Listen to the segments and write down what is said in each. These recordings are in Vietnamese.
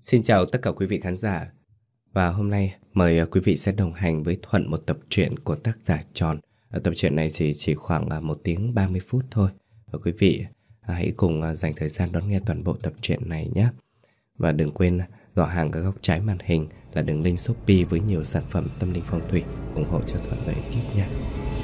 Xin chào tất cả quý vị khán giả. Và hôm nay mời quý vị sẽ đồng hành với Thuận một tập truyện của tác giả Tròn. Tập truyện này chỉ khoảng 1 tiếng 30 phút thôi. Và quý vị hãy cùng dành thời gian đón nghe toàn bộ tập truyện này nhé. Và đừng quên gõ hàng ở góc trái màn hình là đường link Shopee với nhiều sản phẩm tâm linh phong thủy ủng hộ cho Thuận và ekip nha.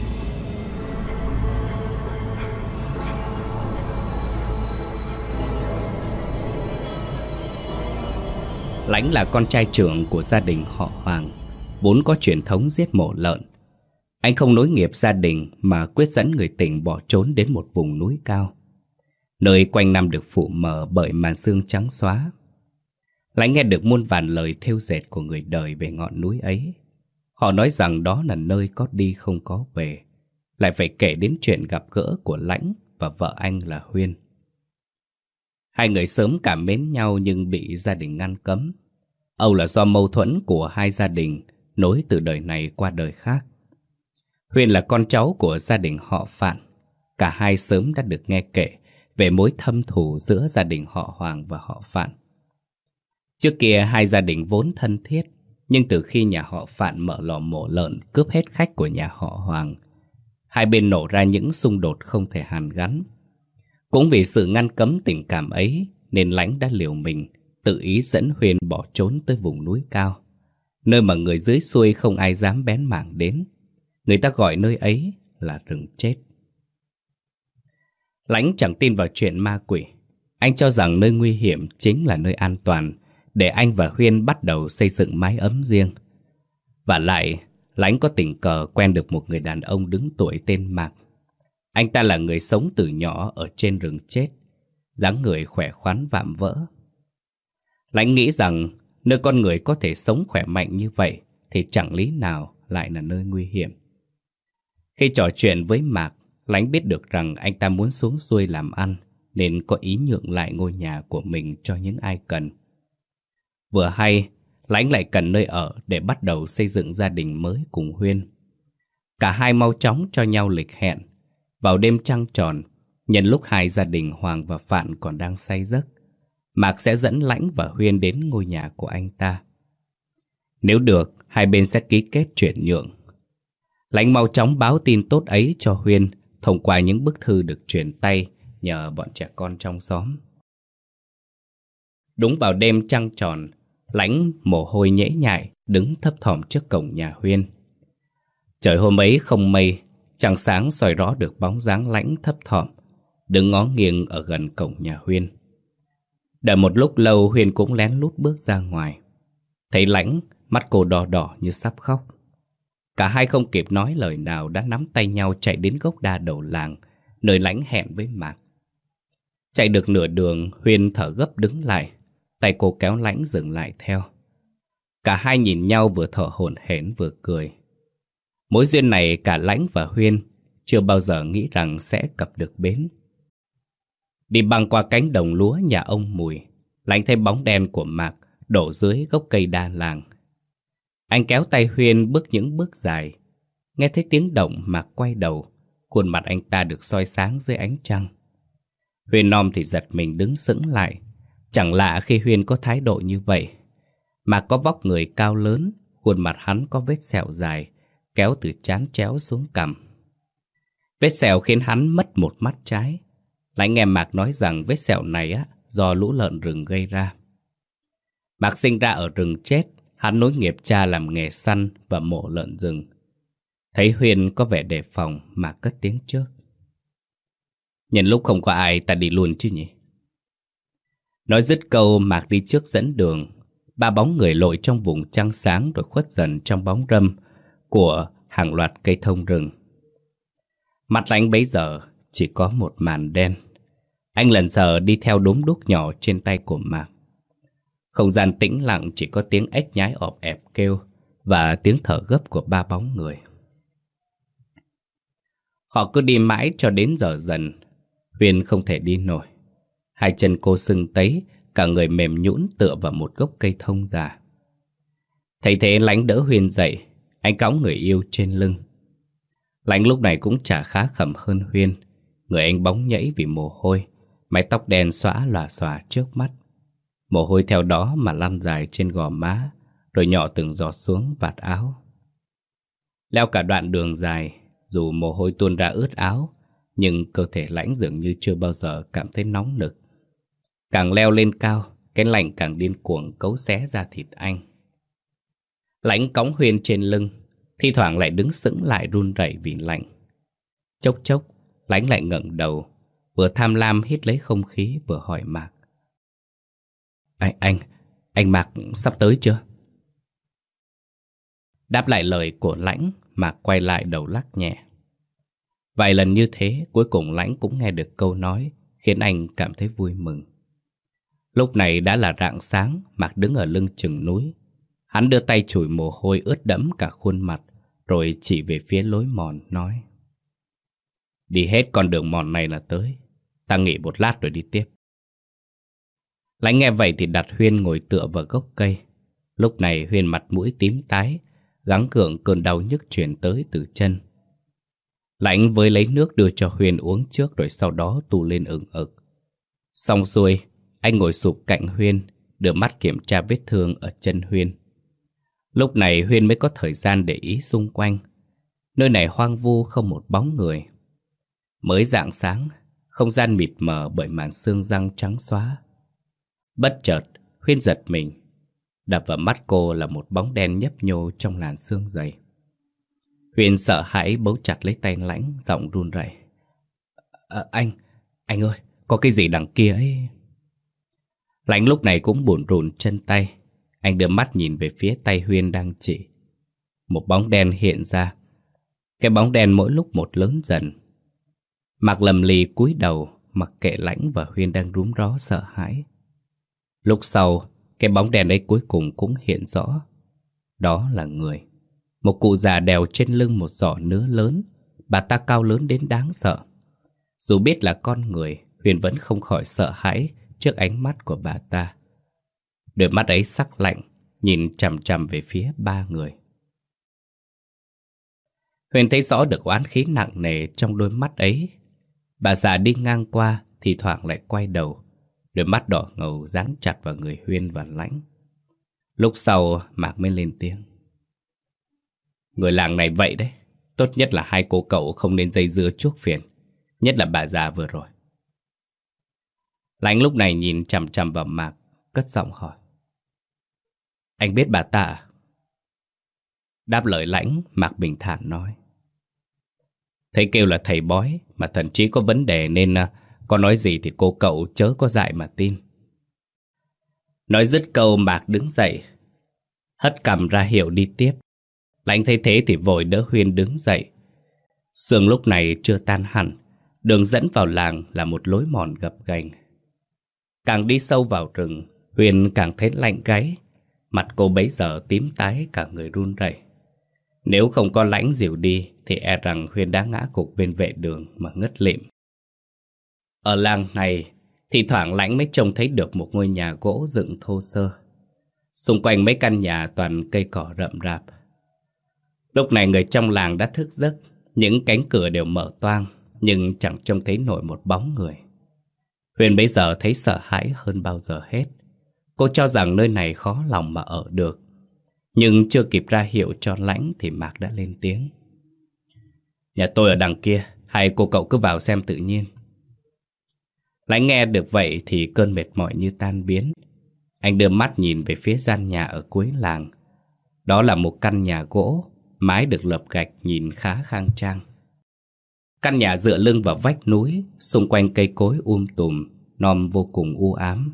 Lãnh là con trai trưởng của gia đình họ Hoàng, vốn có truyền thống giết mổ lợn. Anh không nối nghiệp gia đình mà quyết dẫn người tình bỏ trốn đến một vùng núi cao, nơi quanh năm được phủ mờ bởi màn sương trắng xóa. Lãnh nghe được muôn vàn lời thêu dệt của người đời về ngọn núi ấy. Họ nói rằng đó là nơi có đi không có về, lại phải kể đến chuyện gặp gỡ của Lãnh và vợ anh là Huyên. Hai người sớm cảm mến nhau nhưng bị gia đình ngăn cấm. Âu là do mâu thuẫn của hai gia đình nối từ đời này qua đời khác. Huyên là con cháu của gia đình họ Phạn. Cả hai sớm đã được nghe kể về mối thâm thù giữa gia đình họ Hoàng và họ Phạn. Trước kia hai gia đình vốn thân thiết, nhưng từ khi nhà họ Phạn mở lò mổ lợn cướp hết khách của nhà họ Hoàng, hai bên nổ ra những xung đột không thể hàn gắn. Cũng vì sự ngăn cấm tình cảm ấy nên Lãnh đã liều mình tự ý dẫn Huyên bỏ trốn tới vùng núi cao, nơi mà người dưới xuôi không ai dám bén mảng đến. Người ta gọi nơi ấy là rừng chết. Lãnh chẳng tin vào chuyện ma quỷ. Anh cho rằng nơi nguy hiểm chính là nơi an toàn để anh và Huyên bắt đầu xây dựng mái ấm riêng. Và lại, Lãnh có tình cờ quen được một người đàn ông đứng tuổi tên Mạc. Anh ta là người sống từ nhỏ ở trên rừng chết, dáng người khỏe khoắn vạm vỡ. Lãnh nghĩ rằng nơi con người có thể sống khỏe mạnh như vậy thì chẳng lý nào lại là nơi nguy hiểm. Khi trò chuyện với Mạc, Lãnh biết được rằng anh ta muốn xuống xuôi làm ăn nên có ý nhượng lại ngôi nhà của mình cho những ai cần. Vừa hay, Lãnh lại cần nơi ở để bắt đầu xây dựng gia đình mới cùng Huyên. Cả hai mau chóng cho nhau lịch hẹn. Vào đêm trăng tròn, nhân lúc hai gia đình Hoàng và Phạn còn đang say giấc, Mạc sẽ dẫn Lãnh và Huyên đến ngôi nhà của anh ta. Nếu được, hai bên sẽ ký kết chuyển nhượng. Lãnh mau chóng báo tin tốt ấy cho Huyên thông qua những bức thư được truyền tay nhờ bọn trẻ con trong xóm. Đúng vào đêm trăng tròn, Lãnh mồ hôi nhễ nhại đứng thấp thỏm trước cổng nhà Huyên. Trời hôm ấy không mây, trăng sáng soi rõ được bóng dáng Lãnh thấp thỏm đứng ngó nghiêng ở gần cổng nhà Huyên. Đợi một lúc lâu, Huyên cũng lén lút bước ra ngoài. Thấy Lãnh, mắt cô đỏ đỏ như sắp khóc. Cả hai không kịp nói lời nào đã nắm tay nhau chạy đến gốc đa đầu làng, nơi Lãnh hẹn với Mạc. Chạy được nửa đường, Huyên thở gấp đứng lại, tay cô kéo Lãnh dừng lại theo. Cả hai nhìn nhau vừa thở hổn hển vừa cười. Mối duyên này cả Lãnh và Huyên chưa bao giờ nghĩ rằng sẽ cập được bến. Đi băng qua cánh đồng lúa nhà ông Mùi, Lãnh thấy bóng đen của Mạc đổ dưới gốc cây đa làng. Anh kéo tay Huyên bước những bước dài. Nghe thấy tiếng động Mạc quay đầu, khuôn mặt anh ta được soi sáng dưới ánh trăng. Huyên nom thì giật mình đứng sững lại. Chẳng lạ khi Huyên có thái độ như vậy. Mạc có vóc người cao lớn, khuôn mặt hắn có vết sẹo dài kéo từ trán chéo xuống cằm. Vết sẹo khiến hắn mất một mắt trái. Lãnh nghe Mạc nói rằng vết sẹo này do lũ lợn rừng gây ra. Mạc sinh ra ở rừng chết, hắn nối nghiệp cha làm nghề săn và mổ lợn rừng. Thấy Huyên có vẻ đề phòng, Mạc cất tiếng trước. Nhân lúc không có ai, ta đi luôn chứ nhỉ? Nói dứt câu, Mạc đi trước dẫn đường. Ba bóng người lội trong vùng trăng sáng rồi khuất dần trong bóng râm của hàng loạt cây thông rừng. Mặt Lãnh bấy giờ chỉ có một màn đen. Anh lần giờ đi theo đốm đuốc nhỏ trên tay của Mạc. Không gian tĩnh lặng, chỉ có tiếng ếch nhái ọp ẹp kêu và tiếng thở gấp của ba bóng người. Họ cứ đi mãi cho đến giờ dần. Huyên không thể đi nổi. Hai chân cô sưng tấy, cả người mềm nhũn tựa vào một gốc cây thông già. Thấy thế Lãnh đỡ Huyên dậy. Anh cõng người yêu trên lưng. Lãnh lúc này cũng chả khá khẩm hơn Huyên. Người anh bóng nhẫy vì mồ hôi, mái tóc đen xõa lòa xòa trước mắt. Mồ hôi theo đó mà lăn dài trên gò má, rồi nhỏ từng giọt xuống vạt áo. Leo cả đoạn đường dài, dù mồ hôi tuôn ra ướt áo, nhưng cơ thể Lãnh dường như chưa bao giờ cảm thấy nóng nực. Càng leo lên cao, cái lạnh càng điên cuồng cấu xé ra thịt anh. Lãnh cõng Huyên trên lưng, thi thoảng lại đứng sững lại run rẩy vì lạnh. Chốc chốc, Lãnh lại ngẩng đầu, vừa tham lam hít lấy không khí vừa hỏi Mạc. Anh Mạc sắp tới chưa? Đáp lại lời của Lãnh, Mạc quay lại đầu lắc nhẹ. Vài lần như thế, cuối cùng Lãnh cũng nghe được câu nói, khiến anh cảm thấy vui mừng. Lúc này đã là rạng sáng, Mạc đứng ở lưng chừng núi. Hắn đưa tay chùi mồ hôi ướt đẫm cả khuôn mặt, rồi chỉ về phía lối mòn, nói. Đi hết con đường mòn này là tới. Ta nghỉ một lát rồi đi tiếp. Lãnh nghe vậy thì đặt Huyên ngồi tựa vào gốc cây. Lúc này Huyên mặt mũi tím tái, gắng gượng cơn đau nhức truyền tới từ chân. Lãnh với lấy nước đưa cho Huyên uống trước, rồi sau đó tù lên ửng ực. Xong xuôi, anh ngồi sụp cạnh Huyên, đưa mắt kiểm tra vết thương ở chân Huyên. Lúc này Huyên mới có thời gian để ý xung quanh. Nơi này hoang vu không một bóng người. Mới rạng sáng, không gian mịt mờ bởi màn sương răng trắng xóa. Bất chợt, Huyên giật mình. Đập vào mắt cô là một bóng đen nhấp nhô trong làn sương dày. Huyên sợ hãi bấu chặt lấy tay Lãnh, giọng run rẩy. Anh ơi, có cái gì đằng kia ấy? Lãnh lúc này cũng bủn rủn chân tay. Anh đưa mắt nhìn về phía tay Huyên đang chỉ. Một bóng đen hiện ra. Cái bóng đen mỗi lúc một lớn dần. Mạc lầm lì cúi đầu, mặc kệ Lãnh và Huyên đang rúm ró sợ hãi. Lúc sau, cái bóng đen ấy cuối cùng cũng hiện rõ. Đó là người. Một cụ già đèo trên lưng một giỏ nứa lớn. Bà ta cao lớn đến đáng sợ. Dù biết là con người, Huyên vẫn không khỏi sợ hãi trước ánh mắt của bà ta. Đôi mắt ấy sắc lạnh, nhìn chằm chằm về phía ba người. Huyên thấy rõ được oán khí nặng nề trong đôi mắt ấy. Bà già đi ngang qua, thì thoảng lại quay đầu. Đôi mắt đỏ ngầu dán chặt vào người Huyên và Lãnh. Lúc sau Mạc mới lên tiếng. Người làng này vậy đấy. Tốt nhất là hai cô cậu không nên dây dưa chuốc phiền. Nhất là bà già vừa rồi. Lãnh lúc này nhìn chằm chằm vào Mạc, cất giọng hỏi. Anh biết bà ta à? Đáp lời Lãnh, Mạc bình thản nói. Thầy kêu là thầy bói, mà thậm chí có vấn đề nên có nói gì thì cô cậu chớ có dại mà tin. Nói dứt câu, Mạc đứng dậy, hất cằm ra hiệu đi tiếp. Lãnh thấy thế thì vội đỡ Huyên đứng dậy. Sương lúc này chưa tan hẳn. Đường dẫn vào làng là một lối mòn gập ghềnh. Càng đi sâu vào rừng, Huyên càng thấy lạnh gáy. Mặt cô bấy giờ tím tái, cả người run rẩy. Nếu không có Lãnh dìu đi thì e rằng Huyên đã ngã gục bên vệ đường mà ngất lịm. Ở làng này, thì thoảng Lãnh mới trông thấy được một ngôi nhà gỗ dựng thô sơ. Xung quanh mấy căn nhà toàn cây cỏ rậm rạp. Lúc này người trong làng đã thức giấc. Những cánh cửa đều mở toang, nhưng chẳng trông thấy nổi một bóng người. Huyền bấy giờ thấy sợ hãi hơn bao giờ hết. Cô cho rằng nơi này khó lòng mà ở được. Nhưng chưa kịp ra hiệu cho Lãnh thì Mạc đã lên tiếng. Nhà tôi ở đằng kia, hai cô cậu cứ vào xem tự nhiên. Lãnh nghe được vậy thì cơn mệt mỏi như tan biến. Anh đưa mắt nhìn về phía gian nhà ở cuối làng. Đó là một căn nhà gỗ, mái được lợp gạch nhìn khá khang trang. Căn nhà dựa lưng vào vách núi, xung quanh cây cối tùm, non vô cùng u ám.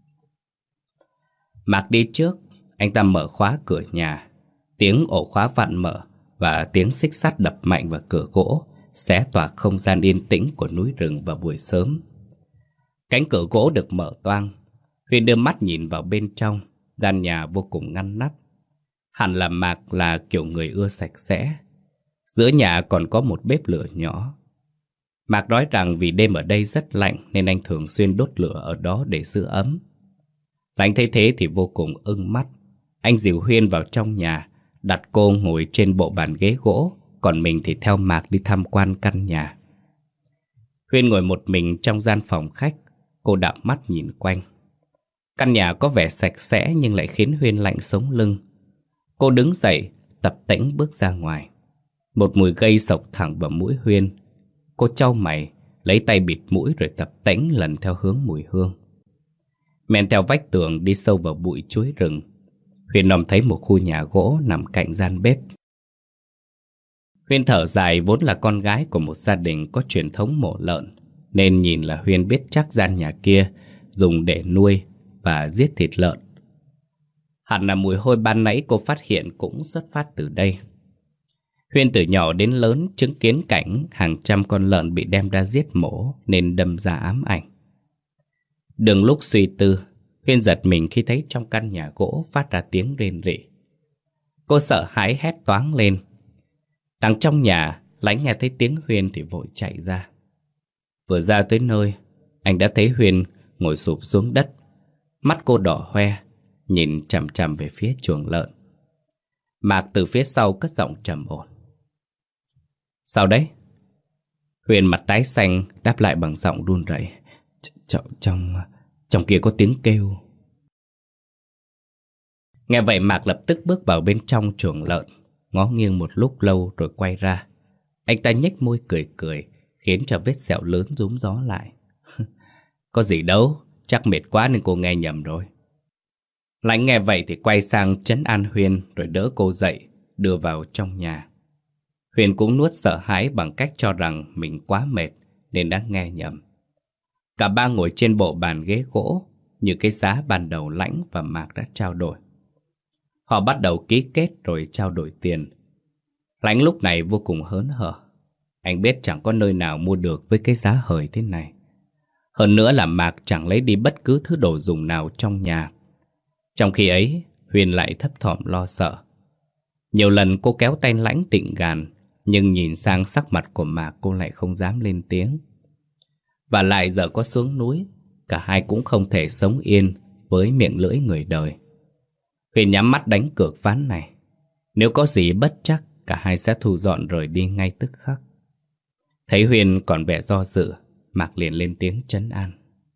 Mạc đi trước, anh ta mở khóa cửa nhà. Tiếng ổ khóa vặn mở và tiếng xích sắt đập mạnh vào cửa gỗ xé toạc không gian yên tĩnh của núi rừng vào buổi sớm. Cánh cửa gỗ được mở toang. Huyền đưa mắt nhìn vào bên trong. Gian nhà vô cùng ngăn nắp. Hẳn là Mạc là kiểu người ưa sạch sẽ. Giữa nhà còn có một bếp lửa nhỏ. Mạc nói rằng vì đêm ở đây rất lạnh nên anh thường xuyên đốt lửa ở đó để giữ ấm. Lãnh thấy thế thì vô cùng ưng mắt. Anh dìu Huyên vào trong nhà, đặt cô ngồi trên bộ bàn ghế gỗ, còn mình thì theo Mạc đi tham quan căn nhà. Huyên ngồi một mình trong gian phòng khách. Cô đảo mắt nhìn quanh. Căn nhà có vẻ sạch sẽ nhưng lại khiến Huyên lạnh sống lưng. Cô đứng dậy, tập tễnh bước ra ngoài. Một mùi gây sộc thẳng vào mũi Huyên. Cô chau mày, lấy tay bịt mũi rồi tập tễnh lần theo hướng mùi hương. Men theo vách tường đi sâu vào bụi chuối rừng, Huyên nòm thấy một khu nhà gỗ nằm cạnh gian bếp. Huyên thở dài, vốn là con gái của một gia đình có truyền thống mổ lợn, nên nhìn là Huyên biết chắc gian nhà kia dùng để nuôi và giết thịt lợn. Hẳn là mùi hôi ban nãy cô phát hiện cũng xuất phát từ đây. Huyên từ nhỏ đến lớn chứng kiến cảnh hàng trăm con lợn bị đem ra giết mổ nên đâm ra ám ảnh. Đừng lúc suy tư, Huyên giật mình khi thấy trong căn nhà gỗ phát ra tiếng rên rỉ. Cô sợ hãi hét toáng lên. Đằng trong nhà, Lánh nghe thấy tiếng Huyên thì vội chạy ra. Vừa ra tới nơi, anh đã thấy Huyên ngồi sụp xuống đất. Mắt cô đỏ hoe, nhìn chằm chằm về phía chuồng lợn. Mạc từ phía sau cất giọng trầm ổn. Sao đấy? Huyên mặt tái xanh đáp lại bằng giọng run rẩy. Trong kia có tiếng kêu. Nghe vậy Mạc lập tức bước vào bên trong chuồng lợn, ngó nghiêng một lúc lâu rồi quay ra. Anh ta nhếch môi cười cười, khiến cho vết sẹo lớn rúm gió lại. Có gì đâu, chắc mệt quá nên cô nghe nhầm rồi. Lãnh nghe vậy thì quay sang trấn an Huyên rồi đỡ cô dậy, đưa vào trong nhà. Huyên cũng nuốt sợ hãi bằng cách cho rằng mình quá mệt nên đã nghe nhầm. Cả ba ngồi trên bộ bàn ghế gỗ như cái giá ban đầu Lãnh và Mạc đã trao đổi. Họ bắt đầu ký kết rồi trao đổi tiền. Lãnh lúc này vô cùng hớn hở. Anh biết chẳng có nơi nào mua được với cái giá hời thế này. Hơn nữa là Mạc chẳng lấy đi bất cứ thứ đồ dùng nào trong nhà. Trong khi ấy, Huyên lại thấp thỏm lo sợ. Nhiều lần cô kéo tay Lãnh định gàn, nhưng nhìn sang sắc mặt của Mạc cô lại không dám lên tiếng. Và lại giờ có xuống núi, cả hai cũng không thể sống yên với miệng lưỡi người đời. Huyên nhắm mắt đánh cược ván này. Nếu có gì bất trắc, cả hai sẽ thu dọn rời đi ngay tức khắc. Thấy Huyên còn vẻ do dự, Mạc liền lên tiếng trấn an.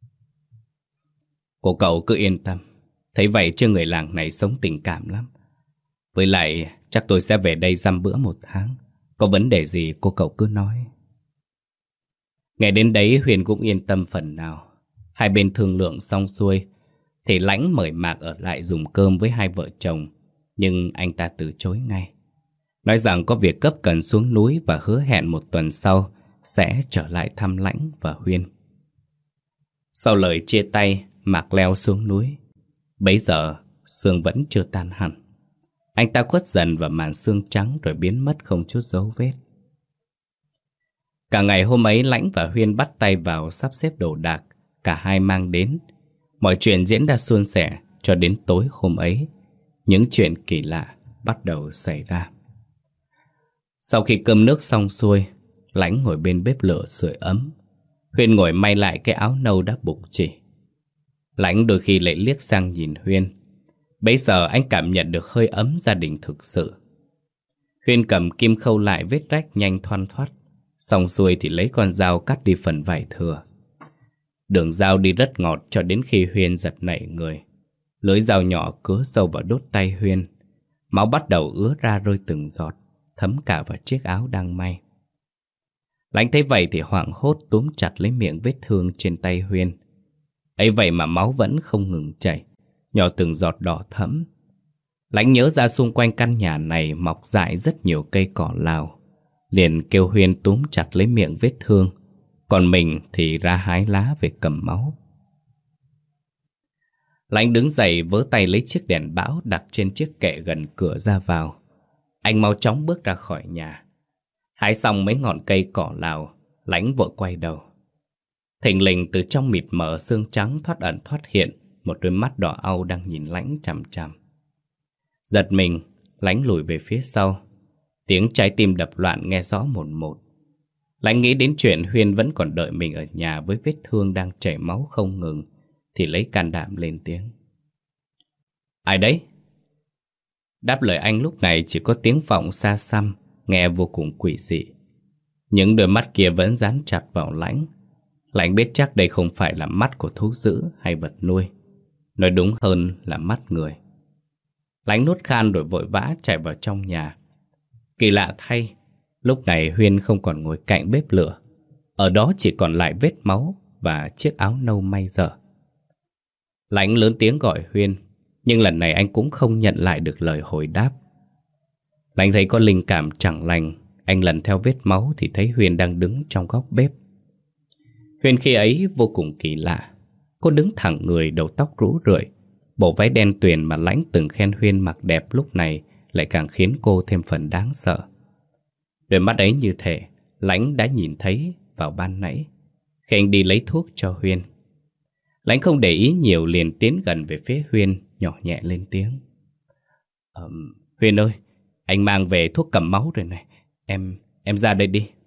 Cô cậu cứ yên tâm. Thấy vậy chứ người làng này sống tình cảm lắm. Với lại chắc tôi sẽ về đây dăm bữa 1 tháng. Có vấn đề gì cô cậu cứ nói. Nghe đến đấy Huyền cũng yên tâm phần nào. Hai bên thương lượng xong xuôi thì Lãnh mời Mạc ở lại dùng cơm với hai vợ chồng. Nhưng anh ta từ chối ngay, nói rằng có việc cấp cần xuống núi và hứa hẹn 1 tuần sau sẽ trở lại thăm Lãnh và Huyên. Sau lời chia tay, Mạc leo xuống núi. Bấy giờ sương vẫn chưa tan hẳn. Anh ta khuất dần vào màn sương trắng rồi biến mất không chút dấu vết. Cả ngày hôm ấy Lãnh và Huyên bắt tay vào sắp xếp đồ đạc cả hai mang đến. Mọi chuyện diễn ra suôn sẻ cho đến tối hôm ấy. Những chuyện kỳ lạ bắt đầu xảy ra. Sau khi cơm nước xong xuôi, Lãnh ngồi bên bếp lửa sưởi ấm. Huyên ngồi may lại cái áo nâu đã bục chỉ. Lãnh đôi khi lại liếc sang nhìn Huyên. Bấy giờ anh cảm nhận được hơi ấm gia đình thực sự. Huyên cầm kim khâu lại vết rách nhanh thoăn thoắt. Xong xuôi thì lấy con dao cắt đi phần vải thừa. Đường dao đi rất ngọt cho đến khi Huyên giật nảy người. Lưỡi dao nhỏ cứa sâu vào đốt tay Huyên. Máu bắt đầu ứa ra rơi từng giọt, thấm cả vào chiếc áo đang may. Lãnh thấy vậy thì hoảng hốt túm chặt lấy miệng vết thương trên tay Huyên. Ấy vậy mà máu vẫn không ngừng chảy, nhỏ từng giọt đỏ thẫm. Lãnh nhớ ra xung quanh căn nhà này mọc dại rất nhiều cây cỏ lào, liền kêu Huyên túm chặt lấy miệng vết thương, còn mình thì ra hái lá về cầm máu. Lãnh đứng dậy vớ tay lấy chiếc đèn bão đặt trên chiếc kệ gần cửa ra vào. Anh mau chóng bước ra khỏi nhà. Hái xong mấy ngọn cây cỏ lào, Lãnh vội quay đầu. Thình lình từ trong mịt mờ sương trắng thoát ẩn thoát hiện một đôi mắt đỏ au đang nhìn Lãnh chằm chằm. Giật mình, Lãnh lùi về phía sau. Tiếng trái tim đập loạn nghe rõ một một. Lãnh nghĩ đến chuyện Huyên vẫn còn đợi mình ở nhà với vết thương đang chảy máu không ngừng, thì lấy can đảm lên tiếng. Ai đấy? Đáp lời anh lúc này chỉ có tiếng vọng xa xăm, nghe vô cùng quỷ dị. Những đôi mắt kia vẫn dán chặt vào Lãnh. Lãnh biết chắc đây không phải là mắt của thú dữ hay vật nuôi, nói đúng hơn là mắt người. Lánh nuốt khan rồi vội vã chạy vào trong nhà. Kỳ lạ thay, lúc này Huyên không còn ngồi cạnh bếp lửa. Ở đó chỉ còn lại vết máu và chiếc áo nâu may dở. Lánh lớn tiếng gọi Huyên, nhưng lần này anh cũng không nhận lại được lời hồi đáp. Lánh thấy có linh cảm chẳng lành. Anh lần theo vết máu thì thấy Huyên đang đứng trong góc bếp. Huyên khi ấy vô cùng kỳ lạ. Cô đứng thẳng người, đầu tóc rũ rượi. Bộ váy đen tuyền mà Lánh từng khen Huyên mặc đẹp lúc này lại càng khiến cô thêm phần đáng sợ. Đôi mắt ấy như thể Lánh đã nhìn thấy vào ban nãy khi anh đi lấy thuốc cho Huyên. Lánh không để ý nhiều, liền tiến gần về phía Huyên, nhỏ nhẹ lên tiếng. Huyên ơi, anh mang về thuốc cầm máu rồi này. Em ra đây đi.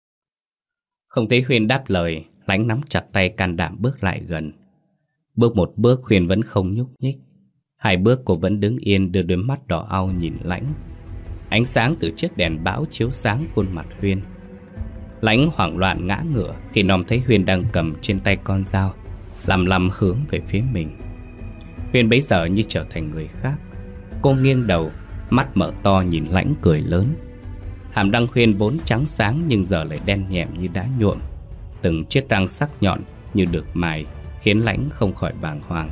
Không thấy Huyên đáp lời, Lánh nắm chặt tay can đảm bước lại gần. Bước một bước Huyên vẫn không nhúc nhích. Hai bước cô vẫn đứng yên, đưa đôi mắt đỏ au nhìn Lánh. Ánh sáng từ chiếc đèn bão chiếu sáng khuôn mặt Huyên. Lánh hoảng loạn ngã ngửa khi Nom thấy Huyên đang cầm trên tay con dao, lằm lằm hướng về phía mình. Huyên bấy giờ như trở thành người khác. Cô nghiêng đầu, mắt mở to nhìn Lánh cười lớn. Hàm răng Huyên vốn trắng sáng nhưng giờ lại đen nhẹm như đá nhuộm. Từng chiếc răng sắc nhọn như được mài khiến Lánh không khỏi bàng hoàng.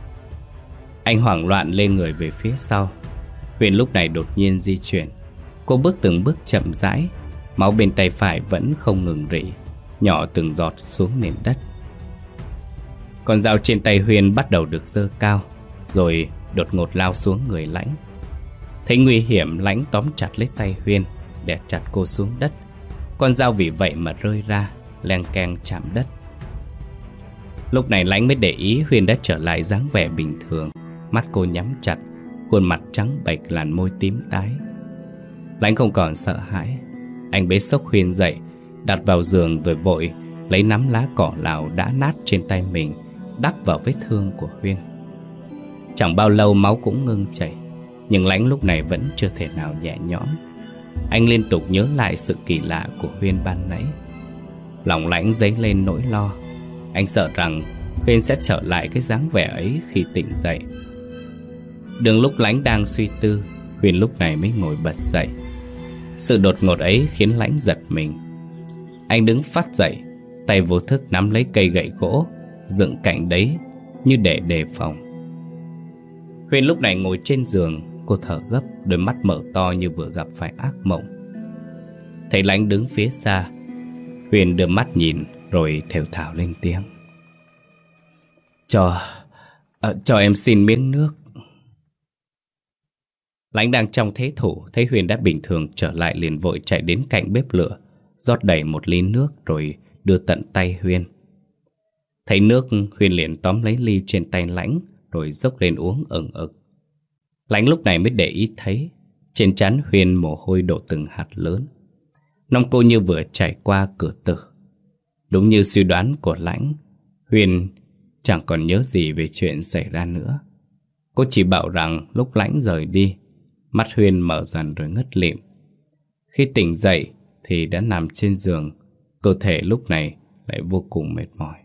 Anh hoảng loạn lê người về phía sau. Huyên lúc này đột nhiên di chuyển. Cô bước từng bước chậm rãi. Máu bên tay phải vẫn không ngừng rỉ, nhỏ từng giọt xuống nền đất. Con dao trên tay Huyên bắt đầu được giơ cao, rồi đột ngột lao xuống người Lánh. Thấy nguy hiểm, Lánh tóm chặt lấy tay Huyên, đè chặt cô xuống đất. Con dao vì vậy mà rơi ra, leng keng chạm đất. Lúc này Lánh mới để ý Huyên đã trở lại dáng vẻ bình thường. Mắt cô nhắm chặt, khuôn mặt trắng bệch, làn môi tím tái. Lánh không còn sợ hãi. Anh bế xốc Huyên dậy, đặt vào giường rồi vội lấy nắm lá cỏ lào đã nát trên tay mình đắp vào vết thương của Huyên. Chẳng bao lâu máu cũng ngưng chảy, nhưng Lánh lúc này vẫn chưa thể nào nhẹ nhõm. Anh liên tục nhớ lại sự kỳ lạ của Huyên ban nãy. Lòng Lánh dấy lên nỗi lo. Anh sợ rằng Huyên sẽ trở lại cái dáng vẻ ấy khi tỉnh dậy. Đường lúc Lánh đang suy tư, Huyên lúc này mới ngồi bật dậy. Sự đột ngột ấy khiến Lánh giật mình. Anh đứng phắt dậy, tay vô thức nắm lấy cây gậy gỗ dựng cạnh đấy như để đề phòng. Huyên lúc này ngồi trên giường. Cô thở gấp, đôi mắt mở to như vừa gặp phải ác mộng. Thấy Lánh đứng phía xa, Huyên đưa mắt nhìn rồi thều thào lên tiếng. Cho em xin miếng nước. Lánh đang trong thế thủ, thấy Huyên đã bình thường trở lại liền vội chạy đến cạnh bếp lửa, rót đầy một ly nước rồi đưa tận tay Huyên. Thấy nước, Huyên liền tóm lấy ly trên tay Lánh rồi dốc lên uống ừng ực. Lánh lúc này mới để ý thấy trên trán Huyên mồ hôi đổ từng hạt lớn. Nông cô như vừa trải qua cửa tử. Đúng như suy đoán của Lánh, Huyên chẳng còn nhớ gì về chuyện xảy ra nữa. Cô chỉ bảo rằng lúc Lánh rời đi, mắt Huyên mở dần rồi ngất lịm. Khi tỉnh dậy thì đã nằm trên giường, cơ thể lúc này lại vô cùng mệt mỏi.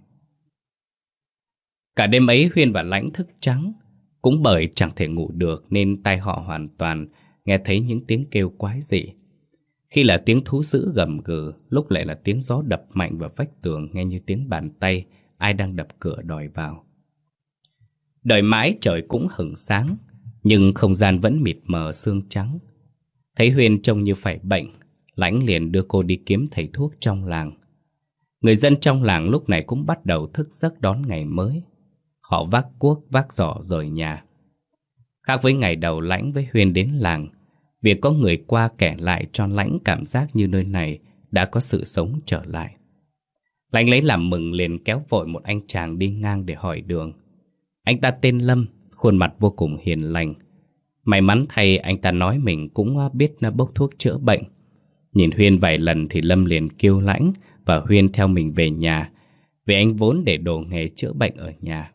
Cả đêm ấy Huyên và Lánh thức trắng. Cũng bởi chẳng thể ngủ được nên tai họ hoàn toàn nghe thấy những tiếng kêu quái dị. Khi là tiếng thú dữ gầm gừ, lúc lại là tiếng gió đập mạnh vào vách tường nghe như tiếng bàn tay ai đang đập cửa đòi vào. Đợi mãi trời cũng hửng sáng, nhưng không gian vẫn mịt mờ sương trắng. Thấy Huyên trông như phải bệnh, Lánh liền đưa cô đi kiếm thầy thuốc trong làng. Người dân trong làng lúc này cũng bắt đầu thức giấc đón ngày mới. Họ vác cuốc vác giỏ rời nhà. Khác với ngày đầu Lánh với Huyên đến làng, việc có người qua kẻ lại cho Lánh cảm giác như nơi này đã có sự sống trở lại. Lánh lấy làm mừng liền kéo vội một anh chàng đi ngang để hỏi đường. Anh ta tên Lâm, khuôn mặt vô cùng hiền lành. May mắn thay anh ta nói mình cũng biết bốc thuốc chữa bệnh. Nhìn Huyên vài lần thì Lâm liền kêu Lánh và Huyên theo mình về nhà, vì anh vốn để đồ nghề chữa bệnh ở nhà.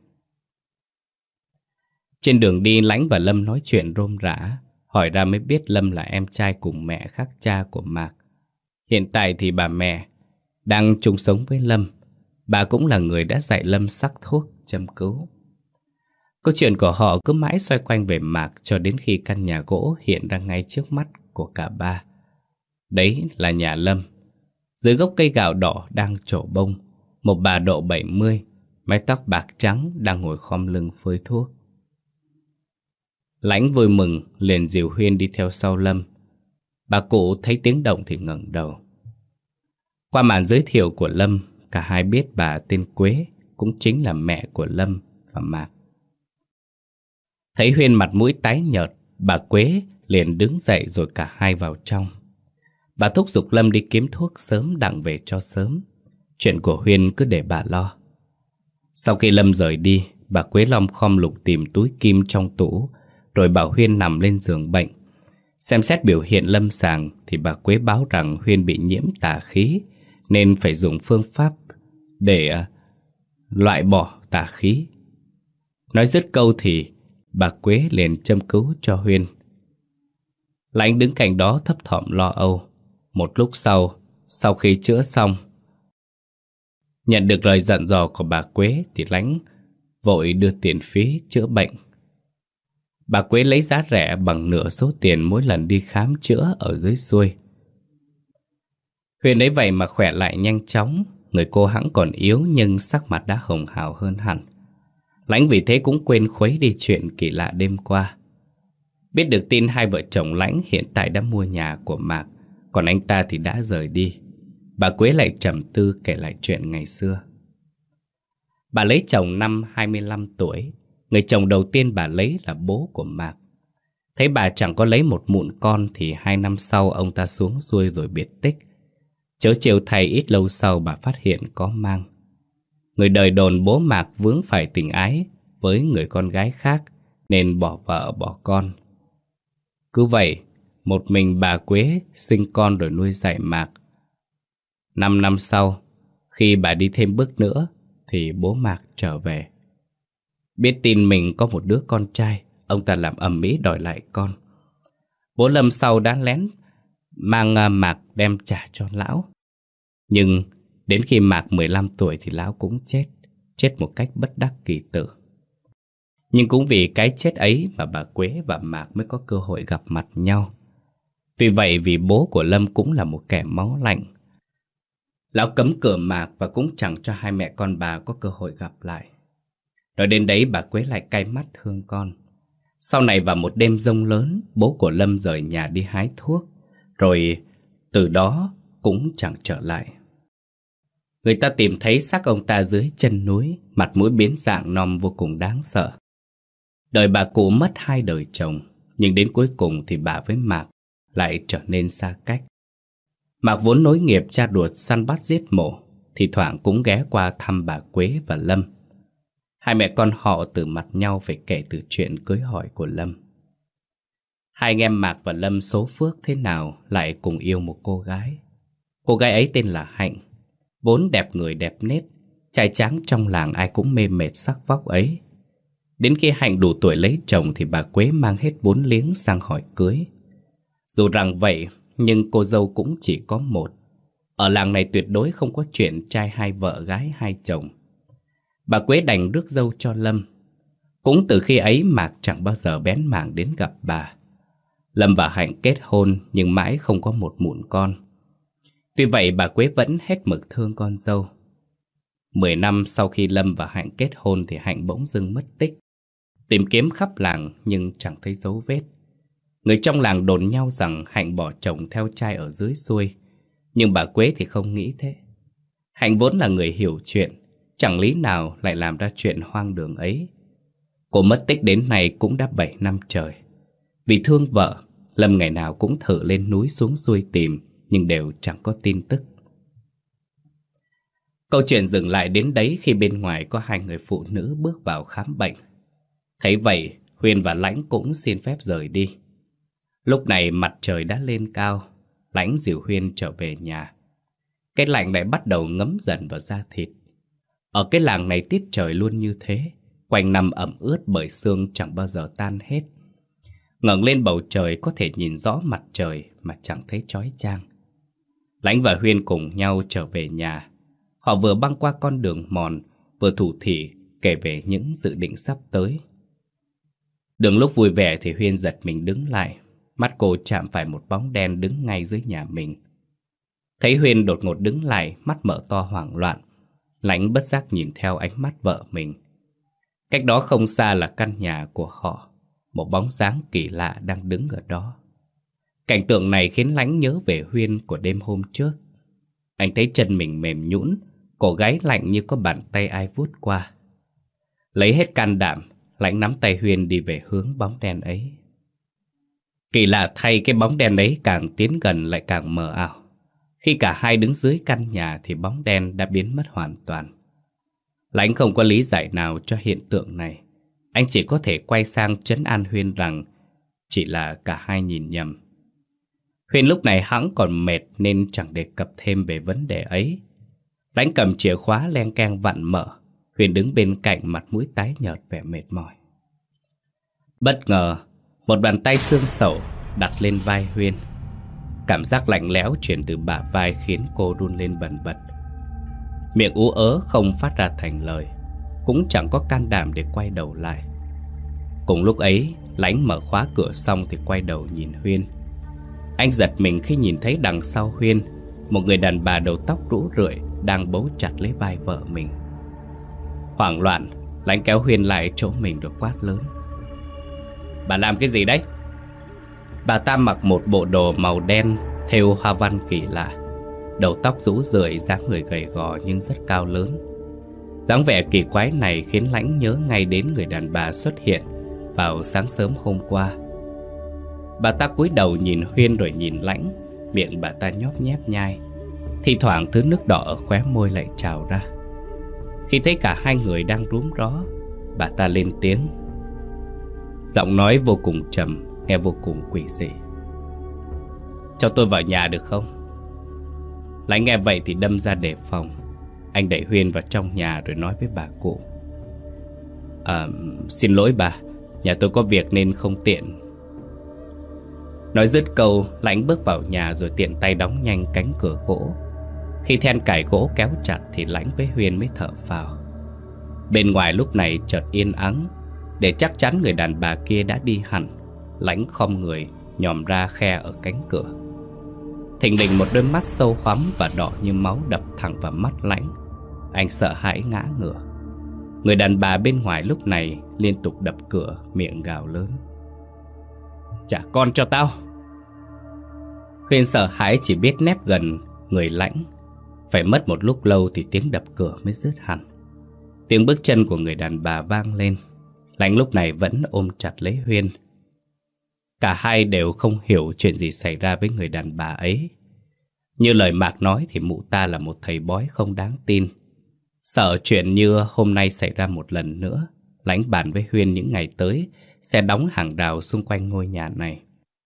Trên đường đi Lánh và Lâm nói chuyện rôm rả. Hỏi ra mới biết Lâm là em trai cùng mẹ khác cha của Mạc. Hiện tại thì bà mẹ đang chung sống với Lâm. Bà cũng là người đã dạy Lâm sắc thuốc châm cứu. Câu chuyện của họ cứ mãi xoay quanh về Mạc cho đến khi căn nhà gỗ hiện ra ngay trước mắt của cả ba. Đấy là nhà Lâm. Dưới gốc cây gạo đỏ đang trổ bông, một bà độ 70, mái tóc bạc trắng đang ngồi khom lưng phơi thuốc. Lãnh vui mừng liền dìu Huyên đi theo sau Lâm. Bà cụ thấy tiếng động thì ngẩng đầu. Qua màn giới thiệu của Lâm, cả hai biết bà tên Quế, cũng chính là mẹ của Lâm và Mạc. Thấy Huyên mặt mũi tái nhợt, bà Quế liền đứng dậy rồi cả hai vào trong. Bà thúc giục Lâm đi kiếm thuốc sớm đặng về cho sớm. Chuyện của Huyên cứ để bà lo. Sau khi Lâm rời đi, bà Quế lom khom lục tìm túi kim trong tủ, rồi bảo Huyên nằm lên giường bệnh. Xem xét biểu hiện lâm sàng thì bà Quế báo rằng Huyên bị nhiễm tà khí, nên phải dùng phương pháp để loại bỏ tà khí. Nói dứt câu thì bà Quế liền châm cứu cho Huyên. Lãnh đứng cạnh đó thấp thỏm lo âu. Một lúc sau khi chữa xong, nhận được lời dặn dò của bà Quế thì Lãnh vội đưa tiền phí chữa bệnh. Bà Quế lấy giá rẻ bằng nửa số tiền mỗi lần đi khám chữa ở dưới xuôi. Huyền ấy vậy mà khỏe lại nhanh chóng. Người cô hẵng còn yếu nhưng sắc mặt đã hồng hào hơn hẳn. Lãnh vì thế cũng quên khuấy đi chuyện kỳ lạ đêm qua. Biết được tin hai vợ chồng Lãnh hiện tại đã mua nhà của Mạc, còn anh ta thì đã rời đi, bà Quế lại trầm tư kể lại chuyện ngày xưa. Bà lấy chồng năm 25 tuổi. Người chồng đầu tiên bà lấy là bố của Mạc. Thấy bà chẳng có lấy một mụn con thì 2 năm sau ông ta xuống xuôi rồi biệt tích. Chớ trêu thay ít lâu sau bà phát hiện có mang. Người đời đồn bố Mạc vướng phải tình ái với người con gái khác nên bỏ vợ bỏ con. Cứ vậy, một mình bà Quế sinh con rồi nuôi dạy Mạc. 5 năm sau, khi bà đi thêm bước nữa thì bố Mạc trở về. Biết tin mình có một đứa con trai, ông ta làm ầm ĩ đòi lại con. Bố Lâm sau đã lén mang Mạc đem trả cho lão. Nhưng đến khi Mạc 15 tuổi thì lão cũng chết một cách bất đắc kỳ tử. Nhưng cũng vì cái chết ấy mà bà Quế và Mạc mới có cơ hội gặp mặt nhau. Tuy vậy vì bố của Lâm cũng là một kẻ máu lạnh, lão cấm cửa Mạc và cũng chẳng cho hai mẹ con bà có cơ hội gặp lại. Nói đến đấy bà Quế lại cay mắt thương con. Sau này vào một đêm giông lớn, bố của Lâm rời nhà đi hái thuốc, rồi từ đó cũng chẳng trở lại. Người ta tìm thấy xác ông ta dưới chân núi, mặt mũi biến dạng nom vô cùng đáng sợ. Đời bà cụ mất 2 đời chồng, nhưng đến cuối cùng thì bà với Mạc lại trở nên xa cách. Mạc vốn nối nghiệp cha ruột săn bắt giết mổ, thì thoảng cũng ghé qua thăm bà Quế và Lâm. Hai mẹ con họ từ mặt nhau phải kể từ chuyện cưới hỏi của Lâm. Hai anh em Mạc và Lâm số phước thế nào lại cùng yêu một cô gái. Cô gái ấy tên là Hạnh, vốn đẹp người đẹp nết, trai tráng trong làng ai cũng mê mệt sắc vóc ấy. Đến khi Hạnh đủ tuổi lấy chồng thì bà Quế mang hết 4 liếng sang hỏi cưới. Dù rằng vậy, nhưng cô dâu cũng chỉ có một. Ở làng này tuyệt đối không có chuyện trai hai vợ gái hai chồng. Bà Quế đành rước dâu cho Lâm. Cũng từ khi ấy Mạc chẳng bao giờ bén mảng đến gặp bà. Lâm và Hạnh kết hôn nhưng mãi không có một mụn con. Tuy vậy bà Quế vẫn hết mực thương con dâu. 10 năm sau khi Lâm và Hạnh kết hôn thì Hạnh bỗng dưng mất tích. Tìm kiếm khắp làng nhưng chẳng thấy dấu vết. Người trong làng đồn nhau rằng Hạnh bỏ chồng theo trai ở dưới xuôi. Nhưng bà Quế thì không nghĩ thế. Hạnh vốn là người hiểu chuyện, chẳng lý nào lại làm ra chuyện hoang đường ấy. Cô mất tích đến nay cũng đã 7 năm trời. Vì thương vợ, Lâm ngày nào cũng thử lên núi xuống xuôi tìm, nhưng đều chẳng có tin tức. Câu chuyện dừng lại đến đấy khi bên ngoài có 2 người phụ nữ bước vào khám bệnh. Thấy vậy, Huyền và Lãnh cũng xin phép rời đi. Lúc này mặt trời đã lên cao, Lãnh dìu Huyền trở về nhà. Cái lạnh lại bắt đầu ngấm dần vào da thịt. Ở cái làng này tiết trời luôn như thế, quanh năm ẩm ướt bởi sương chẳng bao giờ tan hết. Ngẩng lên bầu trời có thể nhìn rõ mặt trời mà chẳng thấy chói chang. Lãnh và Huyền cùng nhau trở về nhà. Họ vừa băng qua con đường mòn, vừa thủ thỉ kể về những dự định sắp tới. Đường lúc vui vẻ thì Huyên giật mình đứng lại. Mắt cô chạm phải một bóng đen đứng ngay dưới nhà mình. Thấy Huyên đột ngột đứng lại, mắt mở to hoảng loạn, Lãnh bất giác nhìn theo ánh mắt vợ mình. Cách đó không xa là căn nhà của họ. Một bóng dáng kỳ lạ đang đứng ở đó. Cảnh tượng này khiến Lãnh nhớ về Huyên của đêm hôm trước. Anh thấy chân mình mềm nhũn, cổ gáy lạnh như có bàn tay ai vuốt qua. Lấy hết can đảm, Lãnh nắm tay Huyên đi về hướng bóng đen ấy. Kỳ lạ thay, cái bóng đen ấy càng tiến gần lại càng mờ ảo. Khi cả hai đứng dưới căn nhà thì bóng đen đã biến mất hoàn toàn. Lãnh không có lý giải nào cho hiện tượng này. Anh chỉ có thể quay sang trấn an Huyên rằng chỉ là cả hai nhìn nhầm. Huyên lúc này hẵng còn mệt nên chẳng đề cập thêm về vấn đề ấy. Lãnh cầm chìa khóa len keng vặn mở. Huyên đứng bên cạnh, mặt mũi tái nhợt vẻ mệt mỏi. Bất ngờ, một bàn tay xương sẩu đặt lên vai Huyên. Cảm giác lạnh lẽo truyền từ bả vai khiến cô run lên bần bật. Miệng ú ớ không phát ra thành lời, cũng chẳng có can đảm để quay đầu lại. Cùng lúc ấy, Lãnh mở khóa cửa xong thì quay đầu nhìn Huyên. Anh giật mình khi nhìn thấy đằng sau Huyên một người đàn bà đầu tóc rũ rượi đang bấu chặt lấy vai vợ mình. Hoảng loạn, Lãnh kéo Huyên lại chỗ mình rồi quát lớn: "Bà làm cái gì đấy?" Bà ta mặc một bộ đồ màu đen thêu hoa văn kỳ lạ, đầu tóc rũ rượi, dáng người gầy gò nhưng rất cao lớn. Dáng vẻ kỳ quái này khiến Lãnh nhớ ngay đến người đàn bà xuất hiện vào sáng sớm hôm qua. Bà ta cúi đầu nhìn Huyên rồi nhìn Lãnh, miệng bà ta nhóp nhép nhai, thi thoảng thứ nước đỏ ở khóe môi lại trào ra. Khi thấy cả hai người đang rúm ró, bà ta lên tiếng, giọng nói vô cùng trầm, nghe vô cùng quỷ dị: "Cho tôi vào nhà được không?" Lãnh nghe vậy thì đâm ra đề phòng. Anh đẩy Huyên vào trong nhà rồi nói với bà cụ: "Xin lỗi bà, nhà tôi có việc nên không tiện." Nói dứt câu, Lãnh bước vào nhà rồi tiện tay đóng nhanh cánh cửa gỗ. Khi then cài gỗ kéo chặt thì Lãnh với Huyên mới thở phào. Bên ngoài lúc này chợt yên ắng. Để chắc chắn người đàn bà kia đã đi hẳn, Lãnh khom người nhòm ra khe ở cánh cửa. Thình lình một đôi mắt sâu hoắm và đỏ như máu đập thẳng vào mắt Lãnh. Anh sợ hãi ngã ngửa. Người đàn bà bên ngoài lúc này liên tục đập cửa, miệng gào lớn: "Trả con cho tao!" Huyên sợ hãi chỉ biết nép gần người Lãnh. Phải mất một lúc lâu thì tiếng đập cửa mới dứt hẳn. Tiếng bước chân của người đàn bà vang lên. Lãnh lúc này vẫn ôm chặt lấy Huyên. Cả hai đều không hiểu chuyện gì xảy ra với người đàn bà ấy. Như lời Mạc nói thì mụ ta là một thầy bói không đáng tin. Sợ chuyện như hôm nay xảy ra một lần nữa, Lãnh bàn với Huyên những ngày tới sẽ đóng hàng rào xung quanh ngôi nhà này.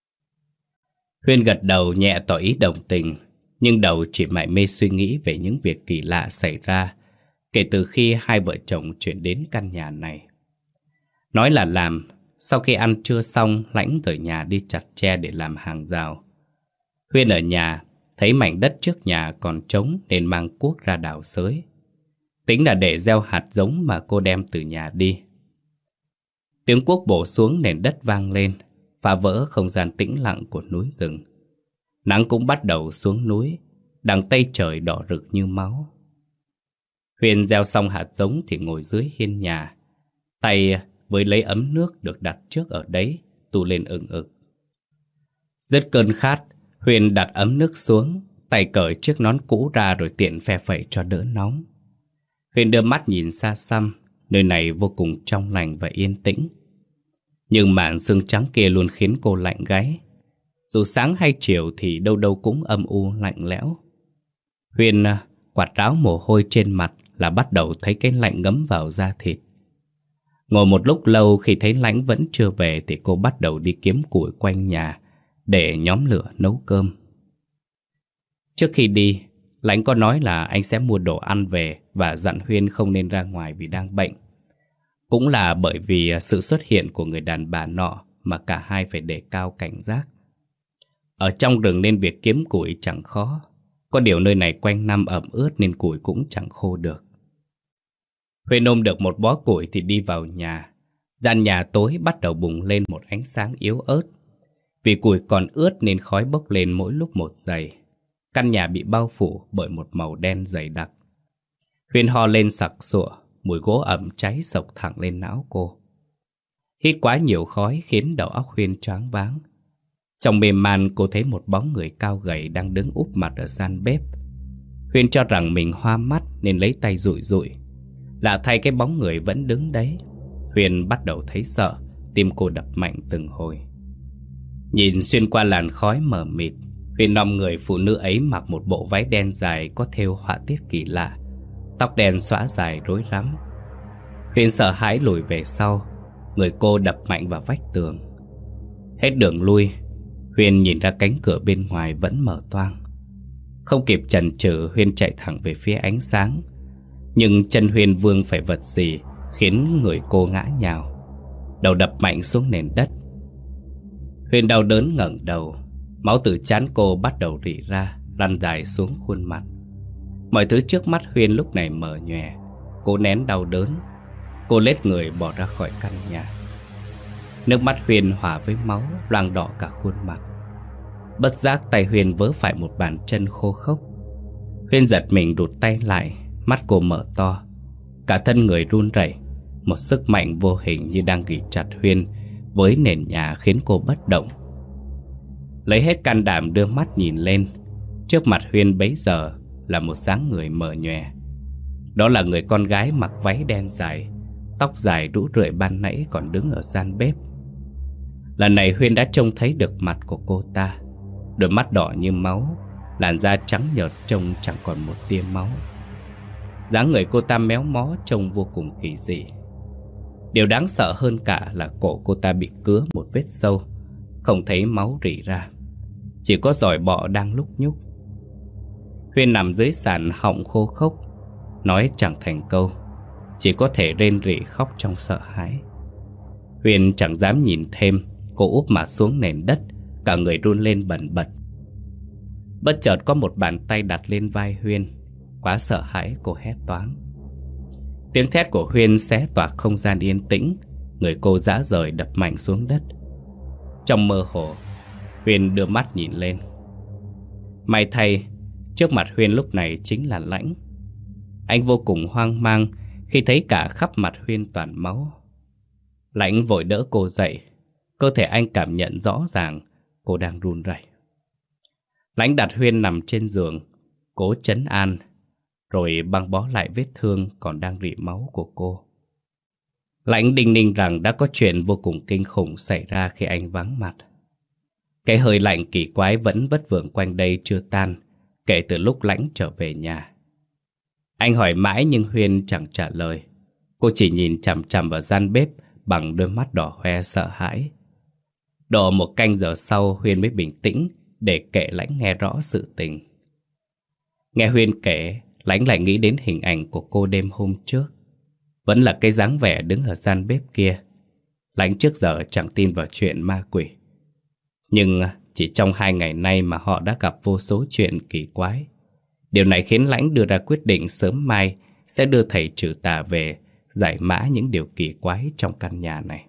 Huyên gật đầu nhẹ tỏ ý đồng tình, nhưng đầu chỉ mải mê suy nghĩ về những việc kỳ lạ xảy ra kể từ khi hai vợ chồng chuyển đến căn nhà này. Nói là làm, sau khi ăn trưa xong, Lãnh rời nhà đi chặt tre để làm hàng rào. Huyên ở nhà thấy mảnh đất trước nhà còn trống nên mang cuốc ra đào xới. Tính là để gieo hạt giống mà cô đem từ nhà đi. Tiếng cuốc bổ xuống nền đất vang lên, phá vỡ không gian tĩnh lặng của núi rừng. Nắng cũng bắt đầu xuống núi, đằng tây trời đỏ rực như máu. Huyên gieo xong hạt giống thì ngồi dưới hiên nhà, tay với lấy ấm nước được đặt trước ở đấy, tu lên ừng ực. Rất cơn khát, Huyên đặt ấm nước xuống, tay cởi chiếc nón cũ ra rồi tiện phe phẩy cho đỡ nóng. Huyên đưa mắt nhìn xa xăm, nơi này vô cùng trong lành và yên tĩnh. Nhưng màn sương trắng kia luôn khiến cô lạnh gáy. Dù sáng hay chiều thì đâu đâu cũng âm u lạnh lẽo. Huyên quạt ráo mồ hôi trên mặt là bắt đầu thấy cái lạnh ngấm vào da thịt. Ngồi một lúc lâu, khi thấy Lãnh vẫn chưa về thì cô bắt đầu đi kiếm củi quanh nhà để nhóm lửa nấu cơm. Trước khi đi, Lãnh có nói là anh sẽ mua đồ ăn về và dặn Huyên không nên ra ngoài vì đang bệnh. Cũng là bởi vì sự xuất hiện của người đàn bà nọ mà cả hai phải đề cao cảnh giác. Ở trong rừng nên việc kiếm củi chẳng khó. Có điều nơi này quanh năm ẩm ướt nên củi cũng chẳng khô được. Huyên ôm được một bó củi thì đi vào nhà. Gian nhà tối bắt đầu bùng lên một ánh sáng yếu ớt. Vì củi còn ướt nên khói bốc lên mỗi lúc một dày. Căn nhà bị bao phủ bởi một màu đen dày đặc. Huyền ho lên sặc sụa, mùi gỗ ẩm cháy xộc thẳng lên não cô. Hít quá nhiều khói khiến đầu óc Huyền choáng váng. Trong mê man cô thấy một bóng người cao gầy đang đứng úp mặt ở gian bếp. Huyền cho rằng mình hoa mắt nên lấy tay dụi dụi. Lạ thay cái bóng người vẫn đứng đấy. Huyền bắt đầu thấy sợ, tim cô đập mạnh từng hồi. Nhìn xuyên qua làn khói mờ mịt, Huyền nòm người phụ nữ ấy mặc một bộ váy đen dài có thêu họa tiết kỳ lạ, tóc đen xõa dài rối rắm. Huyền sợ hãi lùi về sau, người cô đập mạnh vào vách tường. Hết đường lui, Huyền nhìn ra cánh cửa bên ngoài vẫn mở toang. Không kịp chần chừ, Huyền chạy thẳng về phía ánh sáng. Nhưng chân Huyền vương phải vật gì khiến người cô ngã nhào, đầu đập mạnh xuống nền đất. Huyền đau đớn ngẩng đầu, máu từ trán cô bắt đầu rỉ ra, lăn dài xuống khuôn mặt. Mọi thứ trước mắt Huyền lúc này mờ nhòe. Cô nén đau đớn, cô lết người bỏ ra khỏi căn nhà. Nước mắt Huyền hòa với máu, loang đỏ cả khuôn mặt. Bất giác tay Huyền vớ phải một bàn chân khô khốc. Huyền giật mình rụt tay lại, mắt cô mở to, cả thân người run rẩy. Một sức mạnh vô hình như đang ghì chặt Huyền với nền nhà khiến cô bất động. Lấy hết can đảm đưa mắt nhìn lên. Trước mặt Huyền bấy giờ là một dáng người mờ nhòe. Đó là người con gái mặc váy đen dài, tóc dài rũ rượi ban nãy còn đứng ở gian bếp. Lần này Huyền đã trông thấy được mặt của cô ta. Đôi mắt đỏ như máu, làn da trắng nhợt trông chẳng còn một tia máu. Dáng người cô ta méo mó trông vô cùng kỳ dị. Điều đáng sợ hơn cả là cổ cô ta bị cứa một vết sâu, không thấy máu rỉ ra, chỉ có giòi bọ đang lúc nhúc. Huyền nằm dưới sàn họng khô khốc, nói chẳng thành câu, chỉ có thể rên rỉ khóc trong sợ hãi. Huyền chẳng dám nhìn thêm, cô úp mặt xuống nền đất, cả người run lên bần bật. Bất chợt có một bàn tay đặt lên vai Huyền. Quá sợ hãi cô hét toáng. Tiếng thét của Huyền xé toạc không gian yên tĩnh. Người cô rã rời đập mạnh xuống đất. Trong mơ hồ, Huyền đưa mắt nhìn lên. May thay, trước mặt Huyền lúc này chính là Lãnh. Anh vô cùng hoang mang khi thấy cả khắp mặt Huyền toàn máu. Lãnh vội đỡ cô dậy. Cơ thể anh cảm nhận rõ ràng cô đang run rẩy. Lãnh đặt Huyền nằm trên giường, cố trấn an, rồi băng bó lại vết thương còn đang rỉ máu của cô. Lãnh đinh ninh rằng đã có chuyện vô cùng kinh khủng xảy ra khi anh vắng mặt. Cái hơi lạnh kỳ quái vẫn vất vưởng quanh đây chưa tan kể từ lúc Lãnh trở về nhà. Anh hỏi mãi nhưng Huyền chẳng trả lời. Cô chỉ nhìn chằm chằm vào gian bếp bằng đôi mắt đỏ hoe sợ hãi. Độ một canh giờ sau, Huyền mới bình tĩnh để kể Lãnh nghe rõ sự tình. Nghe Huyền kể, Lãnh lại nghĩ đến hình ảnh của cô đêm hôm trước. Vẫn là cái dáng vẻ đứng ở gian bếp kia. Lãnh trước giờ chẳng tin vào chuyện ma quỷ. Nhưng chỉ trong 2 ngày nay mà họ đã gặp vô số chuyện kỳ quái. Điều này khiến Lãnh đưa ra quyết định sớm mai sẽ đưa thầy trừ tà về giải mã những điều kỳ quái trong căn nhà này.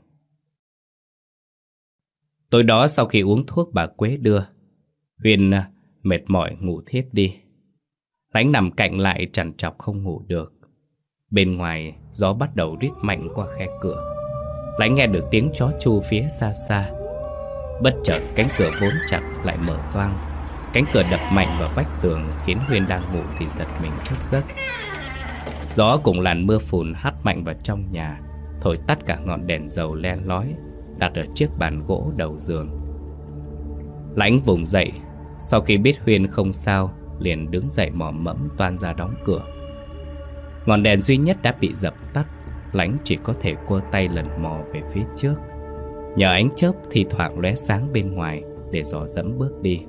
Tối đó sau khi uống thuốc bà Quế đưa, Huyền mệt mỏi ngủ thiếp đi. Lãnh nằm cạnh lại trằn trọc không ngủ được. Bên ngoài gió bắt đầu rít mạnh qua khe cửa. Lãnh nghe được tiếng chó chu phía xa xa. Bất chợt cánh cửa vốn chặt lại mở toang. Cánh cửa đập mạnh vào vách tường khiến Huyền đang ngủ thì giật mình thức giấc. Gió cùng làn mưa phùn hắt mạnh vào trong nhà, thổi tắt cả ngọn đèn dầu le lói đặt ở chiếc bàn gỗ đầu giường. Lãnh vùng dậy, sau khi biết Huyền không sao liền đứng dậy mò mẫm toan ra đóng cửa. Ngọn đèn duy nhất đã bị dập tắt. Lãnh chỉ có thể quơ tay lần mò về phía trước, nhờ ánh chớp thi thoảng lóe sáng bên ngoài để dò dẫm bước đi.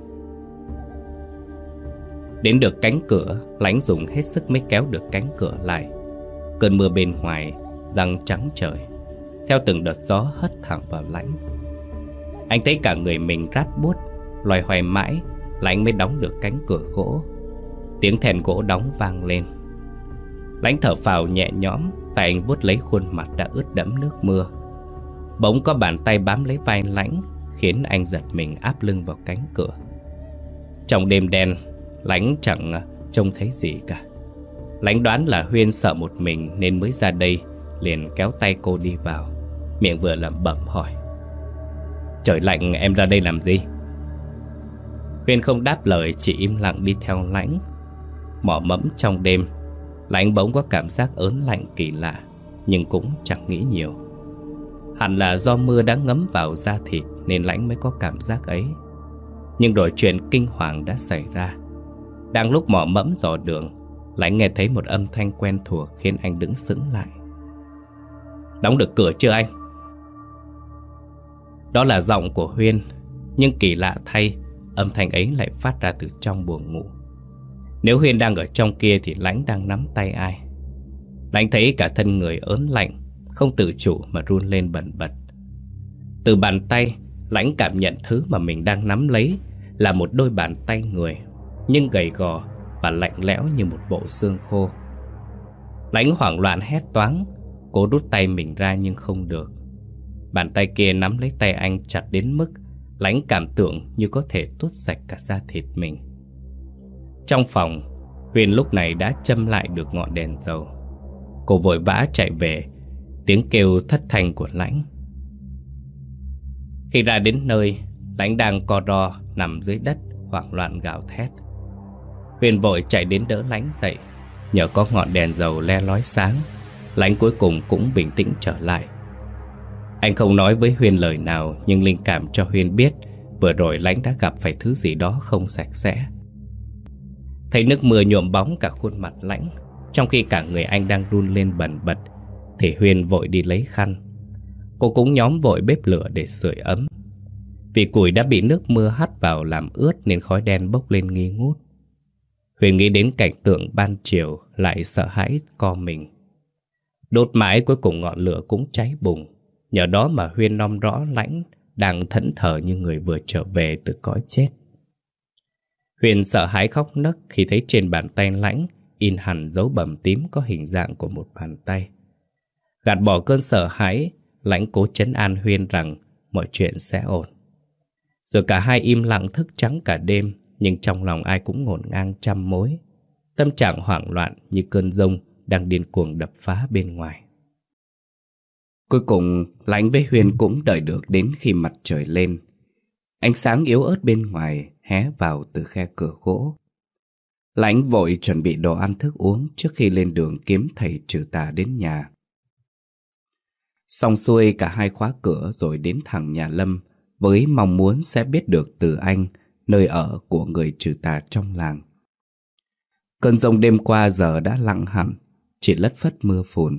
Đến được cánh cửa, Lãnh dùng hết sức mới kéo được cánh cửa lại. Cơn mưa bên ngoài giăng trắng trời, theo từng đợt gió hất thẳng vào Lãnh. Anh thấy cả người mình rát buốt, loay hoay mãi Lãnh mới đóng được cánh cửa gỗ. Tiếng then gỗ đóng vang lên. Lãnh thở phào nhẹ nhõm, tay anh vuốt lấy khuôn mặt đã ướt đẫm nước mưa. Bỗng có bàn tay bám lấy vai Lãnh, khiến anh giật mình áp lưng vào cánh cửa. Trong đêm đen, Lãnh chẳng trông thấy gì cả. Lãnh đoán là Huyên sợ một mình nên mới ra đây, liền kéo tay cô đi vào, miệng vừa lẩm bẩm hỏi: "Trời lạnh em ra đây làm gì?" Huyên không đáp lời, chỉ im lặng đi theo Lãnh. Mò mẫm trong đêm, Lãnh bỗng có cảm giác ớn lạnh kỳ lạ, nhưng cũng chẳng nghĩ nhiều. Hẳn là do mưa đã ngấm vào da thịt nên Lãnh mới có cảm giác ấy. Nhưng rồi chuyện kinh hoàng đã xảy ra. Đang lúc mò mẫm dò đường, Lãnh nghe thấy một âm thanh quen thuộc khiến anh đứng sững lại. "Đóng được cửa chưa anh?" Đó là giọng của Huyên, nhưng kỳ lạ thay, âm thanh ấy lại phát ra từ trong buồng ngủ. Nếu Huyên đang ở trong kia thì Lãnh đang nắm tay ai? Lãnh thấy cả thân người ớn lạnh, không tự chủ mà run lên bần bật. Từ bàn tay, Lãnh cảm nhận thứ mà mình đang nắm lấy là một đôi bàn tay người, nhưng gầy gò và lạnh lẽo như một bộ xương khô. Lãnh hoảng loạn hét toáng, cố rút tay mình ra nhưng không được. Bàn tay kia nắm lấy tay anh chặt đến mức Lãnh cảm tưởng như có thể tuốt sạch cả da thịt mình. Trong phòng, Huyền lúc này đã châm lại được ngọn đèn dầu. Cô vội vã chạy về, tiếng kêu thất thanh của Lãnh. Khi ra đến nơi, Lãnh đang co ro nằm dưới đất, hoảng loạn gào thét. Huyền vội chạy đến đỡ Lãnh dậy. Nhờ có ngọn đèn dầu le lói sáng, Lãnh cuối cùng cũng bình tĩnh trở lại. Anh không nói với Huyền lời nào, nhưng linh cảm cho Huyền biết vừa rồi Lãnh đã gặp phải thứ gì đó không sạch sẽ. Thấy nước mưa nhuộm bóng cả khuôn mặt Lãnh, trong khi cả người anh đang run lên bần bật, thì Huyền vội đi lấy khăn. Cô cũng nhóm vội bếp lửa để sưởi ấm. Vì củi đã bị nước mưa hắt vào làm ướt nên khói đen bốc lên nghi ngút. Huyền nghĩ đến cảnh tượng ban chiều, lại sợ hãi co mình. Đốt mãi cuối cùng ngọn lửa cũng cháy bùng. Nhờ đó mà Huyền nom rõ Lãnh đang thẫn thờ như người vừa trở về từ cõi chết. Huyền sợ hãi khóc nấc khi thấy trên bàn tay Lãnh in hẳn dấu bầm tím có hình dạng của một bàn tay. Gạt bỏ cơn sợ hãi, Lãnh cố trấn an Huyền rằng mọi chuyện sẽ ổn. Rồi cả hai im lặng thức trắng cả đêm, nhưng trong lòng ai cũng ngổn ngang trăm mối. Tâm trạng hoảng loạn như cơn giông đang điên cuồng đập phá bên ngoài. Cuối cùng, Lãnh với Huyền cũng đợi được đến khi mặt trời lên. Ánh sáng yếu ớt bên ngoài hé vào từ khe cửa gỗ. Lãnh vội chuẩn bị đồ ăn thức uống trước khi lên đường kiếm thầy trừ tà đến nhà. Xong xuôi cả hai khóa cửa rồi đến thẳng nhà Lâm với mong muốn sẽ biết được từ anh nơi ở của người trừ tà trong làng. Cơn giông đêm qua giờ đã lặng hẳn, chỉ lất phất mưa phùn.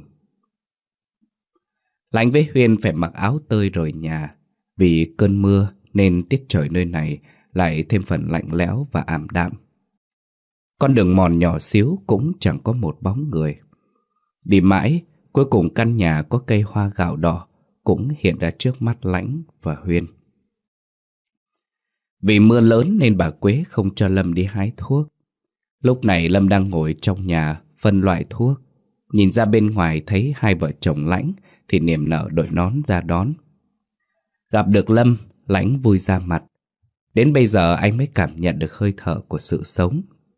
Lãnh với Huyền phải mặc áo tơi rời nhà. Vì cơn mưa nên tiết trời nơi này lại thêm phần lạnh lẽo và ảm đạm. Con đường mòn nhỏ xíu cũng chẳng có một bóng người. Đi mãi, cuối cùng căn nhà có cây hoa gạo đỏ cũng hiện ra trước mắt Lãnh và Huyền. Vì mưa lớn nên bà Quế không cho Lâm đi hái thuốc. Lúc này Lâm đang ngồi trong nhà phân loại thuốc. Nhìn ra bên ngoài thấy hai vợ chồng Lãnh thì niềm nở đội nón ra đón. Gặp được Lâm, Lãnh vui ra mặt. Đến bây giờ anh mới cảm nhận được hơi thở của sự sống.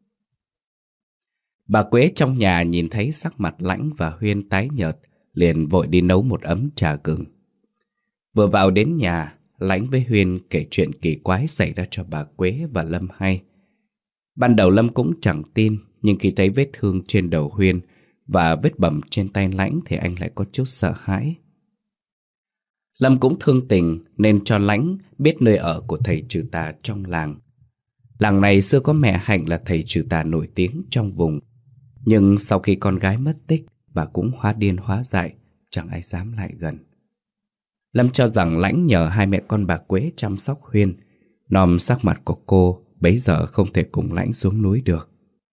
Bà Quế trong nhà nhìn thấy sắc mặt Lãnh và Huyền tái nhợt, liền vội đi nấu một ấm trà gừng. Vừa vào đến nhà, Lãnh với Huyền kể chuyện kỳ quái xảy ra cho bà Quế và Lâm hay. Ban đầu Lâm cũng chẳng tin, nhưng khi thấy vết thương trên đầu Huyền và vết bầm trên tay Lãnh thì anh lại có chút sợ hãi. Lâm cũng thương tình nên cho Lãnh biết nơi ở của thầy trừ tà trong làng. Làng này xưa có mẹ Hạnh là thầy trừ tà nổi tiếng trong vùng. Nhưng sau khi con gái mất tích, bà cũng hóa điên hóa dại, chẳng ai dám lại gần. Lâm cho rằng Lãnh nhờ hai mẹ con bà Quế chăm sóc Huyền, nòm sắc mặt của cô bấy giờ không thể cùng Lãnh xuống núi được.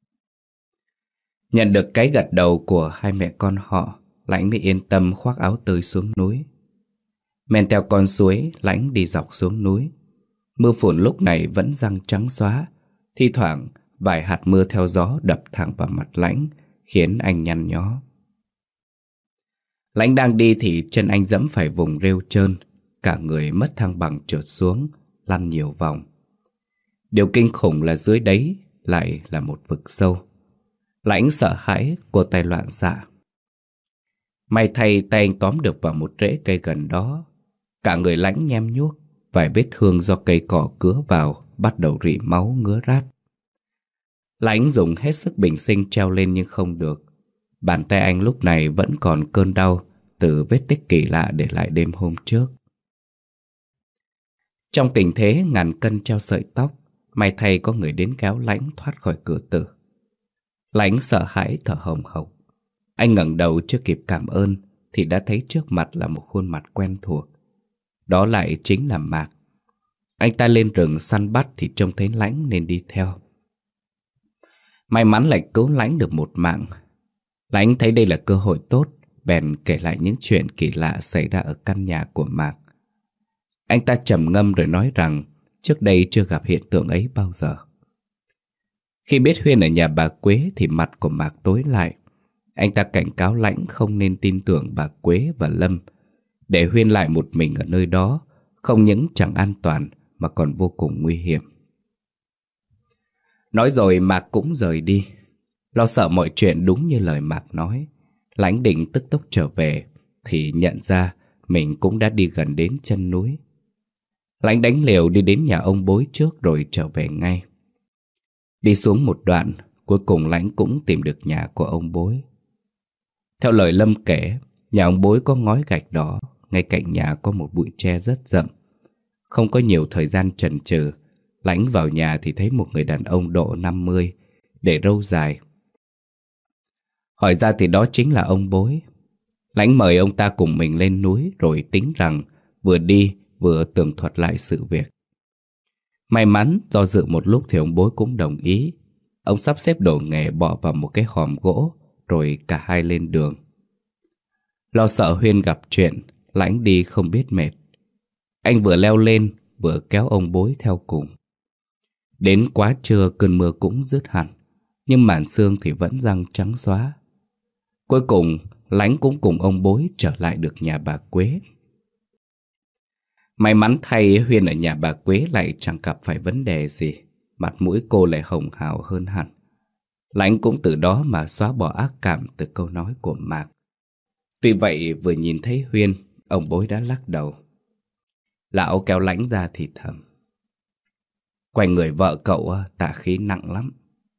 Nhận được cái gật đầu của hai mẹ con họ, Lãnh mới yên tâm khoác áo tơi xuống núi. Men theo con suối, Lãnh đi dọc xuống núi. Mưa phùn lúc này vẫn giăng trắng xóa. Thi thoảng vài hạt mưa theo gió đập thẳng vào mặt Lãnh, khiến anh nhăn nhó. Lãnh đang đi thì chân anh dẫm phải vùng rêu trơn, cả người mất thăng bằng trượt xuống, lăn nhiều vòng. Điều kinh khủng là dưới đấy lại là một vực sâu. Lãnh sợ hãi, cô tay loạn xạ. May thay tay anh tóm được vào một rễ cây gần đó. Cả người Lãnh nhem nhuốc, vài vết thương do cây cỏ cứa vào bắt đầu rỉ máu ngứa rát. Lãnh dùng hết sức bình sinh treo lên nhưng không được. Bàn tay anh lúc này vẫn còn cơn đau từ vết tích kỳ lạ để lại đêm hôm trước. Trong tình thế ngàn cân treo sợi tóc, may thay có người đến kéo Lãnh thoát khỏi cửa tử. Lãnh sợ hãi thở hồng hộc. Anh ngẩng đầu chưa kịp cảm ơn thì đã thấy trước mặt là một khuôn mặt quen thuộc. Đó lại chính là Mạc. Anh ta lên rừng săn bắt thì trông thấy Lãnh nên đi theo. May mắn lại cứu Lãnh được một mạng. Lãnh thấy đây là cơ hội tốt, bèn kể lại những chuyện kỳ lạ xảy ra ở căn nhà của Mạc. Anh ta trầm ngâm rồi nói rằng trước đây chưa gặp hiện tượng ấy bao giờ. Khi biết Huyên ở nhà bà Quế thì mặt của Mạc tối lại. Anh ta cảnh cáo Lãnh không nên tin tưởng bà Quế và Lâm. Để Huyên lại một mình ở nơi đó không những chẳng an toàn mà còn vô cùng nguy hiểm. Nói rồi Mạc cũng rời đi. Lo sợ mọi chuyện đúng như lời Mạc nói, Lãnh định tức tốc trở về thì nhận ra mình cũng đã đi gần đến chân núi. Lãnh đánh liều đi đến nhà ông Bối trước rồi trở về ngay. Đi xuống một đoạn, cuối cùng Lãnh cũng tìm được nhà của ông Bối. Theo lời Lâm kể, nhà ông Bối có ngói gạch đỏ, ngay cạnh nhà có một bụi tre rất rậm. Không có nhiều thời gian chần chừ, Lãnh vào nhà thì thấy một người đàn ông độ 50, để râu dài. Hỏi ra thì đó chính là ông Bối. Lãnh mời ông ta cùng mình lên núi rồi tính rằng vừa đi vừa tường thuật lại sự việc. May mắn do dự một lúc thì ông Bối cũng đồng ý. Ông sắp xếp đồ nghề bỏ vào một cái hòm gỗ rồi cả hai lên đường. Lo sợ Huyên gặp chuyện, Lãnh đi không biết mệt. Anh vừa leo lên vừa kéo ông Bối theo cùng. Đến quá trưa cơn mưa cũng dứt hẳn, nhưng màn sương thì vẫn giăng trắng xóa. Cuối cùng Lãnh cũng cùng ông Bối trở lại được nhà bà Quế. May mắn thay Huyên ở nhà bà Quế lại chẳng gặp phải vấn đề gì. Mặt mũi cô lại hồng hào hơn hẳn. Lãnh cũng từ đó mà xóa bỏ ác cảm từ câu nói của Mạc. Tuy vậy vừa nhìn thấy Huyên, ông Bối đã lắc đầu. Lão kéo Lãnh ra thì thầm: quanh người vợ cậu tà khí nặng lắm.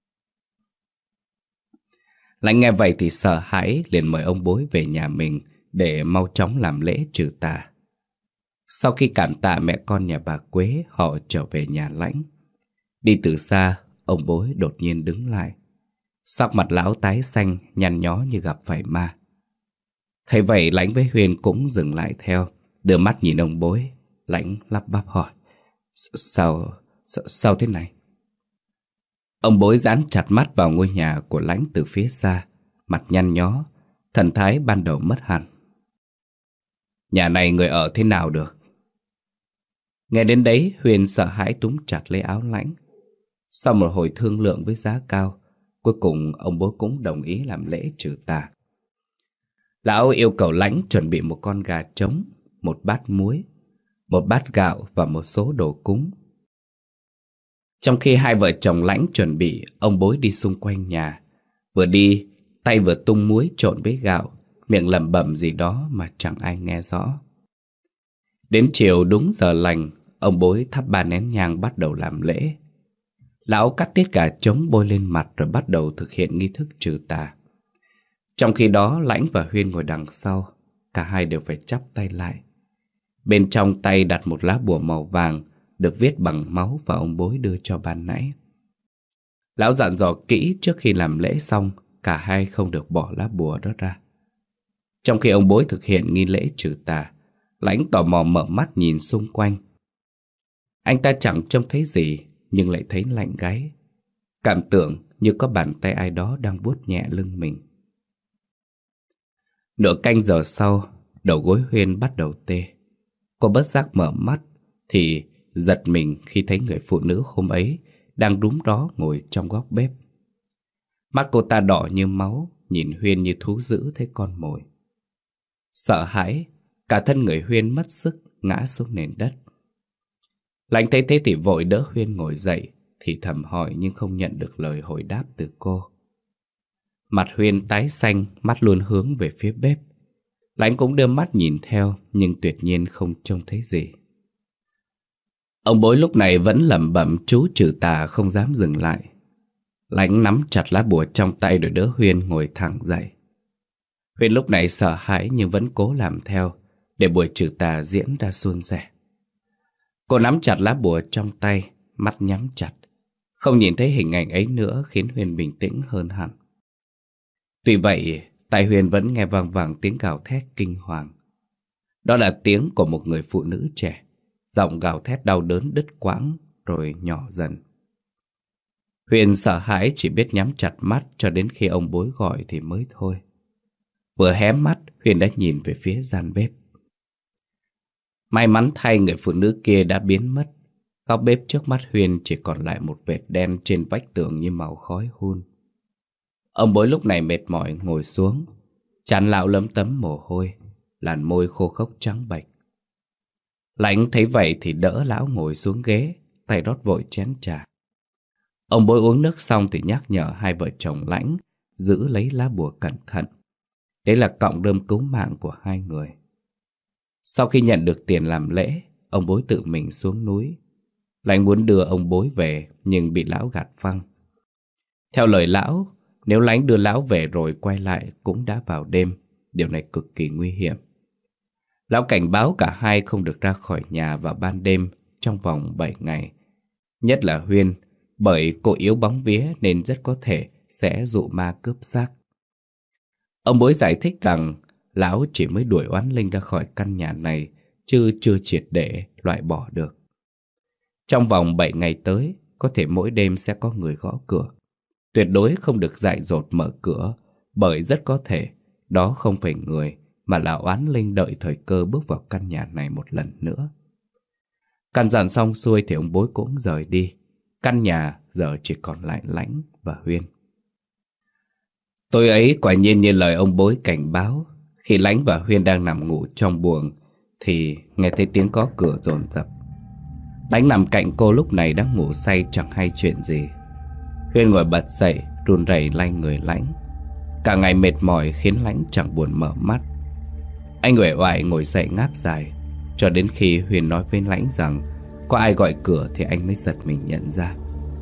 Lãnh nghe vậy thì sợ hãi, liền mời ông Bối về nhà mình để mau chóng làm lễ trừ tà. Sau khi cảm tạ mẹ con nhà bà Quế, họ trở về nhà Lãnh. Đi từ xa, ông Bối đột nhiên đứng lại. Sắc mặt lão tái xanh, nhăn nhó như gặp phải ma. Thấy vậy Lãnh với Huyên cũng dừng lại theo, đưa mắt nhìn ông Bối. Lãnh lắp bắp hỏi: Sao thế này? Ông Bối dán chặt mắt vào ngôi nhà của Lãnh từ phía xa, mặt nhăn nhó, thần thái ban đầu mất hẳn. Nhà này người ở thế nào được? Nghe đến đấy Huyền sợ hãi túm chặt lấy áo Lãnh. Sau một hồi thương lượng với giá cao, cuối cùng ông Bối cũng đồng ý làm lễ trừ tà. Lão yêu cầu Lãnh chuẩn bị một con gà trống, một bát muối, một bát gạo và một số đồ cúng. Trong khi hai vợ chồng Lãnh chuẩn bị, ông Bối đi xung quanh nhà. Vừa đi, tay vừa tung muối trộn với gạo, miệng lẩm bẩm gì đó mà chẳng ai nghe rõ. Đến chiều đúng giờ lành, ông Bối thắp 3 nén nhang bắt đầu làm lễ. Lão cắt tiết gà trống bôi lên mặt rồi bắt đầu thực hiện nghi thức trừ tà. Trong khi đó Lãnh và Huyên ngồi đằng sau, cả hai đều phải chắp tay lại. Bên trong tay đặt một lá bùa màu vàng được viết bằng máu và ông Bối đưa cho ban nãy. Lão dặn dò kỹ trước khi làm lễ xong, cả hai không được bỏ lá bùa đó ra. Trong khi ông Bối thực hiện nghi lễ trừ tà, Lãnh tò mò mở mắt nhìn xung quanh. Anh ta chẳng trông thấy gì nhưng lại thấy lạnh gáy, cảm tưởng như có bàn tay ai đó đang vuốt nhẹ lưng mình. Nửa canh giờ sau, đầu gối Huyên bắt đầu tê. Cô bất giác mở mắt thì giật mình khi thấy người phụ nữ hôm ấy đang đúng đó ngồi trong góc bếp. Mắt cô ta đỏ như máu, nhìn Huyên như thú dữ thấy con mồi. Sợ hãi, cả thân người Huyên mất sức ngã xuống nền đất. Lãnh thấy thế thì vội đỡ Huyên ngồi dậy, thì thầm hỏi nhưng không nhận được lời hồi đáp từ cô. Mặt Huyên tái xanh, mắt luôn hướng về phía bếp. Lãnh cũng đưa mắt nhìn theo, nhưng tuyệt nhiên không trông thấy gì. Ông bối lúc này vẫn lẩm bẩm chú trừ tà, không dám dừng lại. Lãnh nắm chặt lá bùa trong tay rồi đỡ Huyên ngồi thẳng dậy. Huyên lúc này sợ hãi nhưng vẫn cố làm theo, để buổi trừ tà diễn ra suôn sẻ. Cô nắm chặt lá bùa trong tay, mắt nhắm chặt. Không nhìn thấy hình ảnh ấy nữa khiến Huyên bình tĩnh hơn hẳn. Tuy vậy, tai Huyên vẫn nghe vang vang tiếng gào thét kinh hoàng. Đó là tiếng của một người phụ nữ trẻ. Giọng gào thét đau đớn đứt quãng rồi nhỏ dần. Huyên sợ hãi chỉ biết nhắm chặt mắt cho đến khi ông bối gọi thì mới thôi. Vừa hé mắt, Huyên đã nhìn về phía gian bếp. May mắn thay, người phụ nữ kia đã biến mất. Góc bếp trước mắt Huyên chỉ còn lại một vệt đen trên vách tường như màu khói hun. Ông bối lúc này mệt mỏi ngồi xuống, trán lão lấm tấm mồ hôi, làn môi khô khốc trắng bệch. Lãnh thấy vậy thì đỡ lão ngồi xuống ghế, tay rót vội chén trà. Ông bối uống nước xong thì nhắc nhở hai vợ chồng Lãnh giữ lấy lá bùa cẩn thận. Đấy là cọng rơm cứu mạng của hai người. Sau khi nhận được tiền làm lễ, ông bối tự mình xuống núi. Lãnh muốn đưa ông bối về nhưng bị lão gạt phăng. Theo lời lão, nếu Lãnh đưa lão về rồi quay lại cũng đã vào đêm. Điều này cực kỳ nguy hiểm. Lão cảnh báo cả hai không được ra khỏi nhà vào ban đêm trong vòng 7 ngày. Nhất là Huyên, bởi cô yếu bóng vía nên rất có thể sẽ dụ ma cướp xác. Ông bối giải thích rằng lão chỉ mới đuổi oán linh ra khỏi căn nhà này, chứ chưa triệt để loại bỏ được. Trong vòng 7 ngày tới, có thể mỗi đêm sẽ có người gõ cửa. Tuyệt đối không được dại dột mở cửa, bởi rất có thể đó không phải người, mà là oán linh đợi thời cơ bước vào căn nhà này một lần nữa. Căn dặn xong xuôi thì ông bối cũng rời đi. Căn nhà giờ chỉ còn lại Lãnh và Huyên. Tối ấy quả nhiên như lời ông bối cảnh báo. Khi Lãnh và Huyên đang nằm ngủ trong buồng thì nghe thấy tiếng gõ cửa dồn dập. Lãnh nằm cạnh cô lúc này đang ngủ say chẳng hay chuyện gì. Huyên ngồi bật dậy, run rẩy lay người Lãnh. Cả ngày mệt mỏi khiến Lãnh chẳng buồn mở mắt. Anh uể oải ngồi dậy ngáp dài, cho đến khi Huyên nói với Lãnh rằng có ai gọi cửa thì anh mới giật mình nhận ra.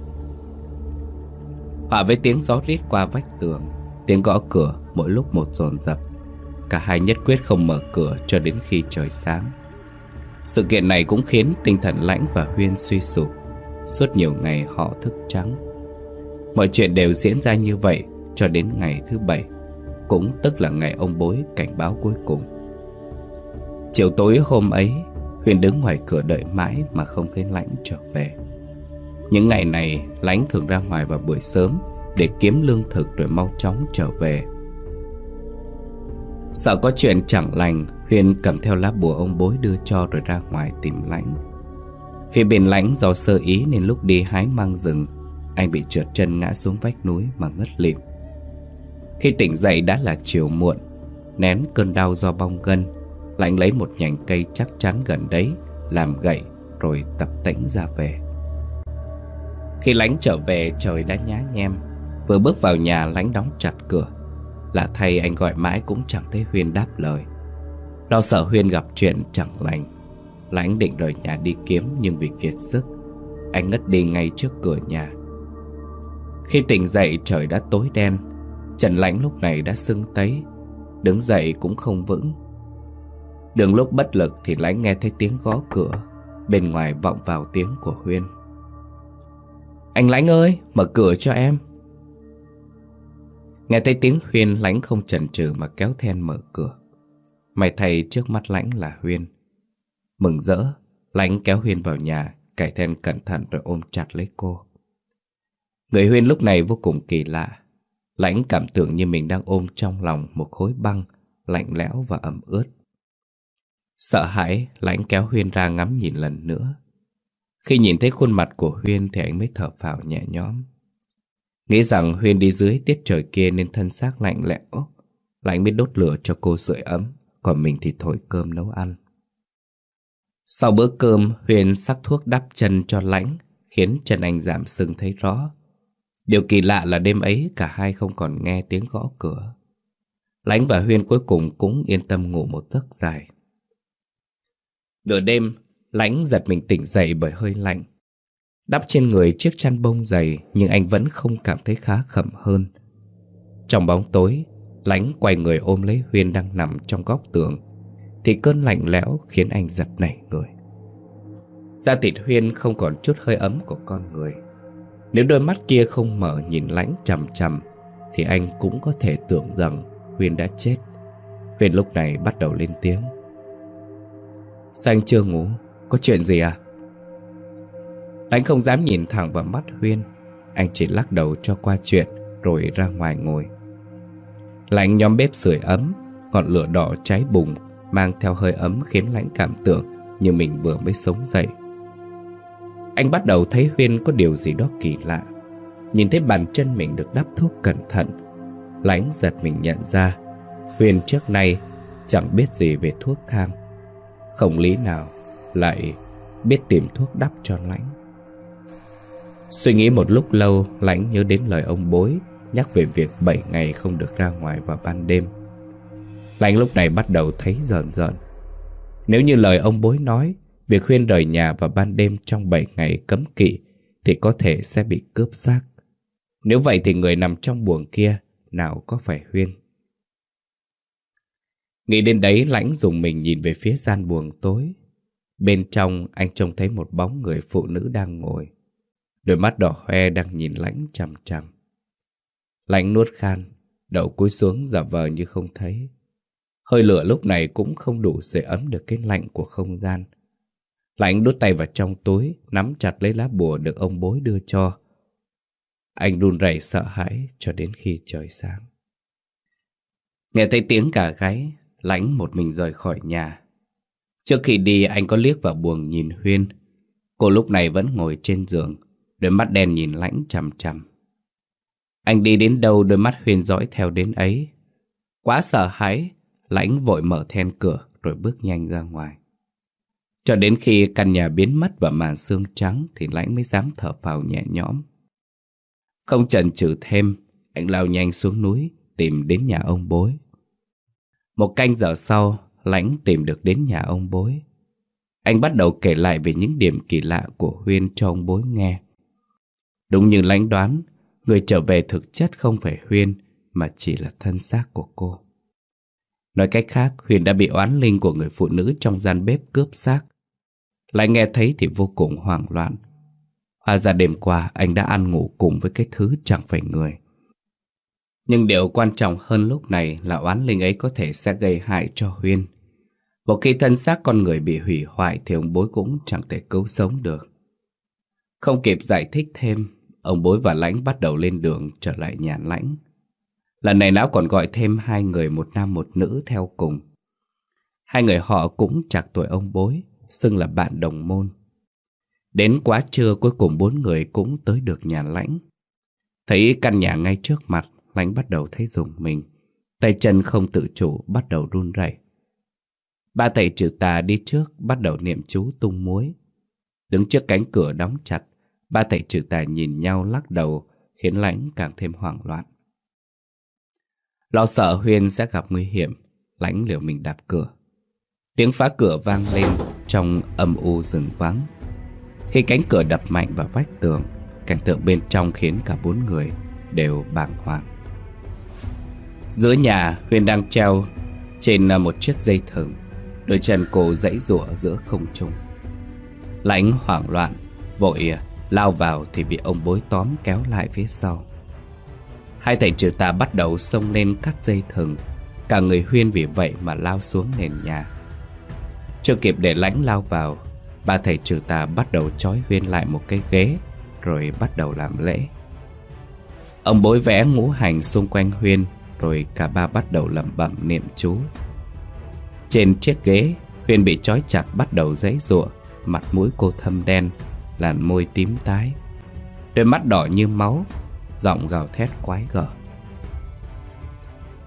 Hòa với tiếng gió rít qua vách tường, tiếng gõ cửa mỗi lúc một dồn dập. Cả hai nhất quyết không mở cửa cho đến khi trời sáng. Sự kiện này cũng khiến tinh thần Lãnh và Huyên suy sụp. Suốt nhiều ngày họ thức trắng. Mọi chuyện đều diễn ra như vậy cho đến ngày thứ 7, cũng tức là ngày ông bối cảnh báo cuối cùng. Chiều tối hôm ấy, Huyên đứng ngoài cửa đợi mãi mà không thấy Lãnh trở về. Những ngày này, Lãnh thường ra ngoài vào buổi sớm để kiếm lương thực rồi mau chóng trở về. Sợ có chuyện chẳng lành, Huyên cầm theo lá bùa ông bối đưa cho rồi ra ngoài tìm Lãnh. Phía bên Lãnh do sơ ý nên lúc đi hái măng rừng, anh bị trượt chân ngã xuống vách núi mà ngất lịm. Khi tỉnh dậy đã là chiều muộn. Nén cơn đau do bong gân, Lãnh lấy một nhành cây chắc chắn gần đấy làm gậy rồi tập tễnh ra về. Khi Lãnh trở về trời đã nhá nhem. Vừa bước vào nhà, Lãnh đóng chặt cửa. Lạ thay anh gọi mãi cũng chẳng thấy Huyên đáp lời. Lo sợ Huyên gặp chuyện chẳng lành, Lãnh định rời nhà đi kiếm, nhưng vì kiệt sức, anh ngất đi ngay trước cửa nhà. Khi tỉnh dậy trời đã tối đen. Chân Lãnh lúc này đã sưng tấy, đứng dậy cũng không vững. Đường lúc bất lực thì Lãnh nghe thấy tiếng gõ cửa. Bên ngoài vọng vào tiếng của Huyên. Anh Lãnh ơi, mở cửa cho em. Nghe thấy tiếng Huyên, Lãnh không chần chừ mà kéo then mở cửa. May thay trước mắt Lãnh là Huyên. Mừng rỡ, Lãnh kéo Huyên vào nhà, cài then cẩn thận rồi ôm chặt lấy cô. Người Huyên lúc này vô cùng kỳ lạ. Lãnh cảm tưởng như mình đang ôm trong lòng một khối băng lạnh lẽo và ẩm ướt. Sợ hãi, Lãnh kéo Huyên ra ngắm nhìn lần nữa. Khi nhìn thấy khuôn mặt của Huyên thì anh mới thở phào nhẹ nhõm. Nghĩ rằng Huyên đi dưới tiết trời kia nên thân xác lạnh lẽo, Lãnh mới đốt lửa cho cô sưởi ấm, còn mình thì thổi cơm nấu ăn. Sau bữa cơm, Huyền sắc thuốc đắp chân cho Lãnh, khiến chân anh giảm sưng thấy rõ. Điều kỳ lạ là đêm ấy cả hai không còn nghe tiếng gõ cửa. Lãnh và Huyền cuối cùng cũng yên tâm ngủ một giấc dài. Nửa đêm, Lãnh giật mình tỉnh dậy bởi hơi lạnh. Đắp trên người chiếc chăn bông dày, nhưng anh vẫn không cảm thấy khá khẩm hơn. Trong bóng tối, Lãnh quay người ôm lấy Huyền đang nằm trong góc tường, thì cơn lạnh lẽo khiến anh giật nảy người. Da thịt Huyền không còn chút hơi ấm của con người. Nếu đôi mắt kia không mở nhìn Lãnh chằm chằm, thì anh cũng có thể tưởng rằng Huyền đã chết. Huyền lúc này bắt đầu lên tiếng. Sao anh chưa ngủ? Có chuyện gì à? Lãnh không dám nhìn thẳng vào mắt Huyền. Anh chỉ lắc đầu cho qua chuyện rồi ra ngoài ngồi. Lãnh nhóm bếp sưởi ấm, ngọn lửa đỏ cháy bùng mang theo hơi ấm khiến Lãnh cảm tưởng như mình vừa mới sống dậy. Anh bắt đầu thấy Huyền có điều gì đó kỳ lạ. Nhìn thấy bàn chân mình được đắp thuốc cẩn thận, Lãnh giật mình nhận ra Huyền trước nay chẳng biết gì về thuốc thang. Không lý nào lại biết tìm thuốc đắp cho Lãnh. Suy nghĩ một lúc lâu, Lãnh nhớ đến lời ông bối nhắc về việc 7 ngày không được ra ngoài vào ban đêm. Lãnh lúc này bắt đầu thấy rờn rợn. Nếu như lời ông bối nói, việc Huyền rời nhà vào ban đêm trong 7 ngày cấm kỵ thì có thể sẽ bị cướp xác. Nếu vậy thì người nằm trong buồng kia nào có phải Huyền? Nghĩ đến đấy, Lãnh dùng mình nhìn về phía gian buồng tối. Bên trong anh trông thấy một bóng người phụ nữ đang ngồi, đôi mắt đỏ hoe đang nhìn Lãnh chằm chằm. Lãnh nuốt khan, đầu cúi xuống giả vờ như không thấy. Hơi lửa lúc này cũng không đủ sưởi ấm được cái lạnh của không gian. Lãnh đút tay vào trong túi, nắm chặt lấy lá bùa được ông bối đưa cho. Anh run rẩy sợ hãi cho đến khi trời sáng. Nghe thấy tiếng gà gáy, Lãnh một mình rời khỏi nhà. Trước khi đi, anh có liếc vào buồng nhìn Huyền. Cô lúc này vẫn ngồi trên giường, đôi mắt đen nhìn Lãnh chằm chằm. Anh đi đến đâu đôi mắt Huyền dõi theo đến ấy. Quá sợ hãi, Lãnh vội mở then cửa rồi bước nhanh ra ngoài. Cho đến khi căn nhà biến mất vào màn sương trắng thì Lãnh mới dám thở phào nhẹ nhõm. Không chần chừ thêm, anh lao nhanh xuống núi tìm đến nhà ông bối. Một canh giờ sau, Lãnh tìm được đến nhà ông bối. Anh bắt đầu kể lại về những điểm kỳ lạ của Huyền cho ông bối nghe. Đúng như Lãnh đoán, người trở về thực chất không phải Huyền mà chỉ là thân xác của cô. Nói cách khác, Huyền đã bị oán linh của người phụ nữ trong gian bếp cướp xác. Lãnh nghe thấy thì vô cùng hoảng loạn. Hóa ra đêm qua anh đã ăn ngủ cùng với cái thứ chẳng phải người. Nhưng điều quan trọng hơn lúc này là oán linh ấy có thể sẽ gây hại cho Huyền. Một khi thân xác con người bị hủy hoại thì ông bối cũng chẳng thể cứu sống được. Không kịp giải thích thêm, ông bối và Lãnh bắt đầu lên đường trở lại nhà Lãnh. Lần này lão còn gọi thêm 2 người, một nam một nữ theo cùng. 2 người họ cũng trạc tuổi ông bối, xưng là bạn đồng môn. Đến quá trưa cuối cùng 4 người cũng tới được nhà Lãnh. Thấy căn nhà ngay trước mặt, Lãnh bắt đầu thấy rùng mình. Tay chân không tự chủ bắt đầu run rẩy. Ba thầy trừ tà đi trước bắt đầu niệm chú tung muối. Đứng trước cánh cửa đóng chặt, ba thầy trừ tà nhìn nhau lắc đầu, khiến Lãnh càng thêm hoảng loạn. Lo sợ Huyền sẽ gặp nguy hiểm, Lãnh liều mình đạp cửa. Tiếng phá cửa vang lên trong âm u rừng vắng. Khi cánh cửa đập mạnh vào vách tường, cảnh tượng bên trong khiến cả 4 người đều bàng hoàng. Giữa nhà, Huyền đang treo trên một chiếc dây thừng, đôi chân cô giãy giụa giữa không trung. Lãnh hoảng loạn vội lao vào thì bị ông bối tóm kéo lại phía sau. 2 thầy trừ tà bắt đầu xông lên cắt dây thừng. Cả người Huyền vì vậy mà lao xuống nền nhà. Chưa kịp để Lãnh lao vào, 3 thầy trừ tà bắt đầu trói Huyền lại một cái ghế, rồi bắt đầu làm lễ. Ông bối vẽ ngũ hành xung quanh Huyền, rồi cả ba bắt đầu lẩm bẩm niệm chú. Trên chiếc ghế, Huyền bị trói chặt bắt đầu giãy giụa, mặt mũi cô thâm đen, làn môi tím tái, đôi mắt đỏ như máu, giọng gào thét quái gở.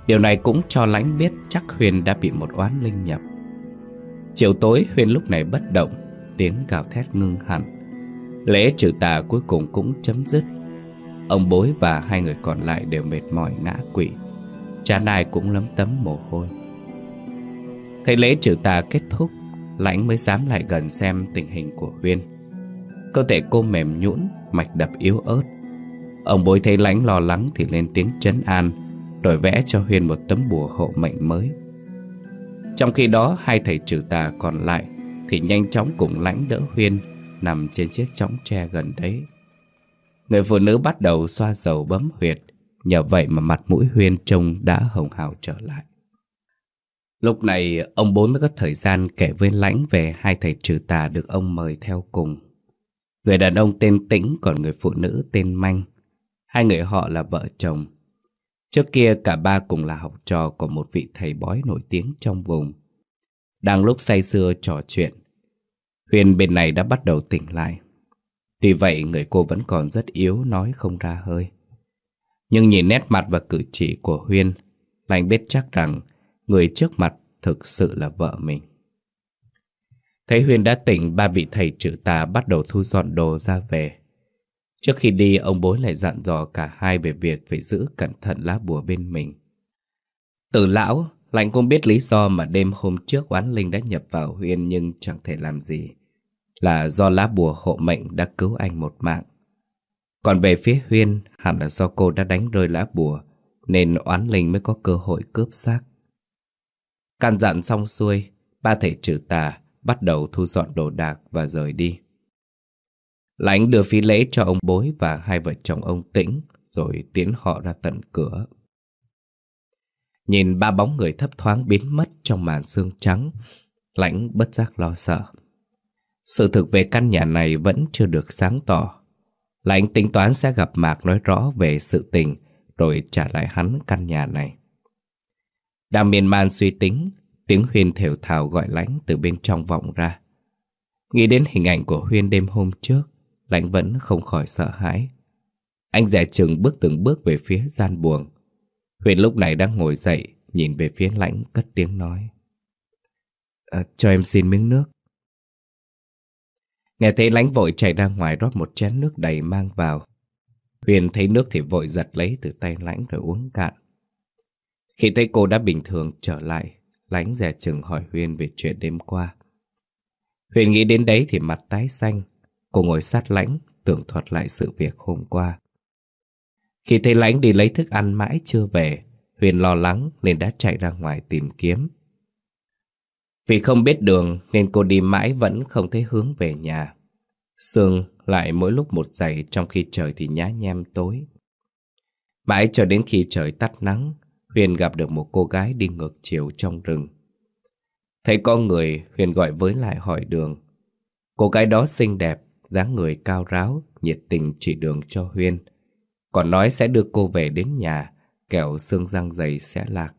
Điều này cũng cho Lãnh biết chắc Huyên đã bị một oán linh nhập. Chiều tối Huyên lúc này bất động, tiếng gào thét ngưng hẳn. Lễ trừ tà cuối cùng cũng chấm dứt. Ông bối và hai người còn lại đều mệt mỏi ngã quỵ, trán ai cũng lấm tấm mồ hôi. Thấy lễ trừ tà kết thúc, Lãnh mới dám lại gần xem tình hình của Huyên. Cơ thể cô mềm nhũn, mạch đập yếu ớt. Ông bối thấy Lãnh lo lắng thì lên tiếng trấn an, rồi vẽ cho Huyên một tấm bùa hộ mệnh mới. Trong khi đó hai thầy trừ tà còn lại thì nhanh chóng cùng Lãnh đỡ Huyên nằm trên chiếc chõng tre gần đấy. Người phụ nữ bắt đầu xoa dầu bấm huyệt, nhờ vậy mà mặt mũi Huyên trông đã hồng hào trở lại. Lúc này ông bố mới có thời gian kể với Lãnh về hai thầy trừ tà được ông mời theo cùng. Người đàn ông tên Tĩnh, còn người phụ nữ tên Manh. Hai người họ là vợ chồng. Trước kia cả ba cùng là học trò của một vị thầy bói nổi tiếng trong vùng. Đang lúc say sưa trò chuyện, Huyên bên này đã bắt đầu tỉnh lại. Tuy vậy người cô vẫn còn rất yếu, nói không ra hơi. Nhưng nhìn nét mặt và cử chỉ của Huyên, Lãnh biết chắc rằng người trước mặt thực sự là vợ mình. Thấy Huyên đã tỉnh, ba vị thầy trừ tà bắt đầu thu dọn đồ ra về. Trước khi đi, ông bối lại dặn dò cả hai về việc phải giữ cẩn thận lá bùa bên mình. Từ lão, Lãnh cũng biết lý do mà đêm hôm trước oán linh đã nhập vào Huyên nhưng chẳng thể làm gì, là do lá bùa hộ mệnh đã cứu anh một mạng. Còn về phía Huyên, hẳn là do cô đã đánh rơi lá bùa nên oán linh mới có cơ hội cướp xác. Căn dặn xong xuôi, ba thầy trừ tà bắt đầu thu dọn đồ đạc và rời đi. Lãnh đưa phí lễ cho ông bối và hai vợ chồng ông Tĩnh, rồi tiến họ ra tận cửa. Nhìn ba bóng người thấp thoáng biến mất trong màn sương trắng, Lãnh bất giác lo sợ. Sự thực về căn nhà này vẫn chưa được sáng tỏ. Lãnh tính toán sẽ gặp Mạc nói rõ về sự tình, rồi trả lại hắn căn nhà này. Đang miên man suy tính, tiếng Huyên thều thào gọi Lãnh từ bên trong vọng ra. Nghĩ đến hình ảnh của Huyên đêm hôm trước, Lãnh vẫn không khỏi sợ hãi. Anh dè chừng bước từng bước về phía gian buồng. Huyên lúc này đang ngồi dậy, nhìn về phía Lãnh cất tiếng nói: Cho em xin miếng nước. Nghe thấy Lãnh vội chạy ra ngoài rót một chén nước đầy mang vào. Huyên thấy nước thì vội giật lấy từ tay Lãnh rồi uống cạn. Khi thấy cô đã bình thường trở lại, Lãnh dè chừng hỏi Huyên về chuyện đêm qua. Huyên nghĩ đến đấy thì mặt tái xanh. Cô ngồi sát Lãnh, tường thuật lại sự việc hôm qua. Khi thấy Lãnh đi lấy thức ăn mãi chưa về, Huyên lo lắng nên đã chạy ra ngoài tìm kiếm. Vì không biết đường nên cô đi mãi vẫn không thấy hướng về nhà. Sương lại mỗi lúc một dày, trong khi trời thì nhá nhem tối. Mãi cho đến khi trời tắt nắng, Huyên gặp được một cô gái đi ngược chiều trong rừng. Thấy có người, Huyên gọi với lại hỏi đường. Cô gái đó xinh đẹp, dáng người cao ráo, nhiệt tình chỉ đường cho Huyên, còn nói sẽ đưa cô về đến nhà, kẻo xương răng dày sẽ lạc.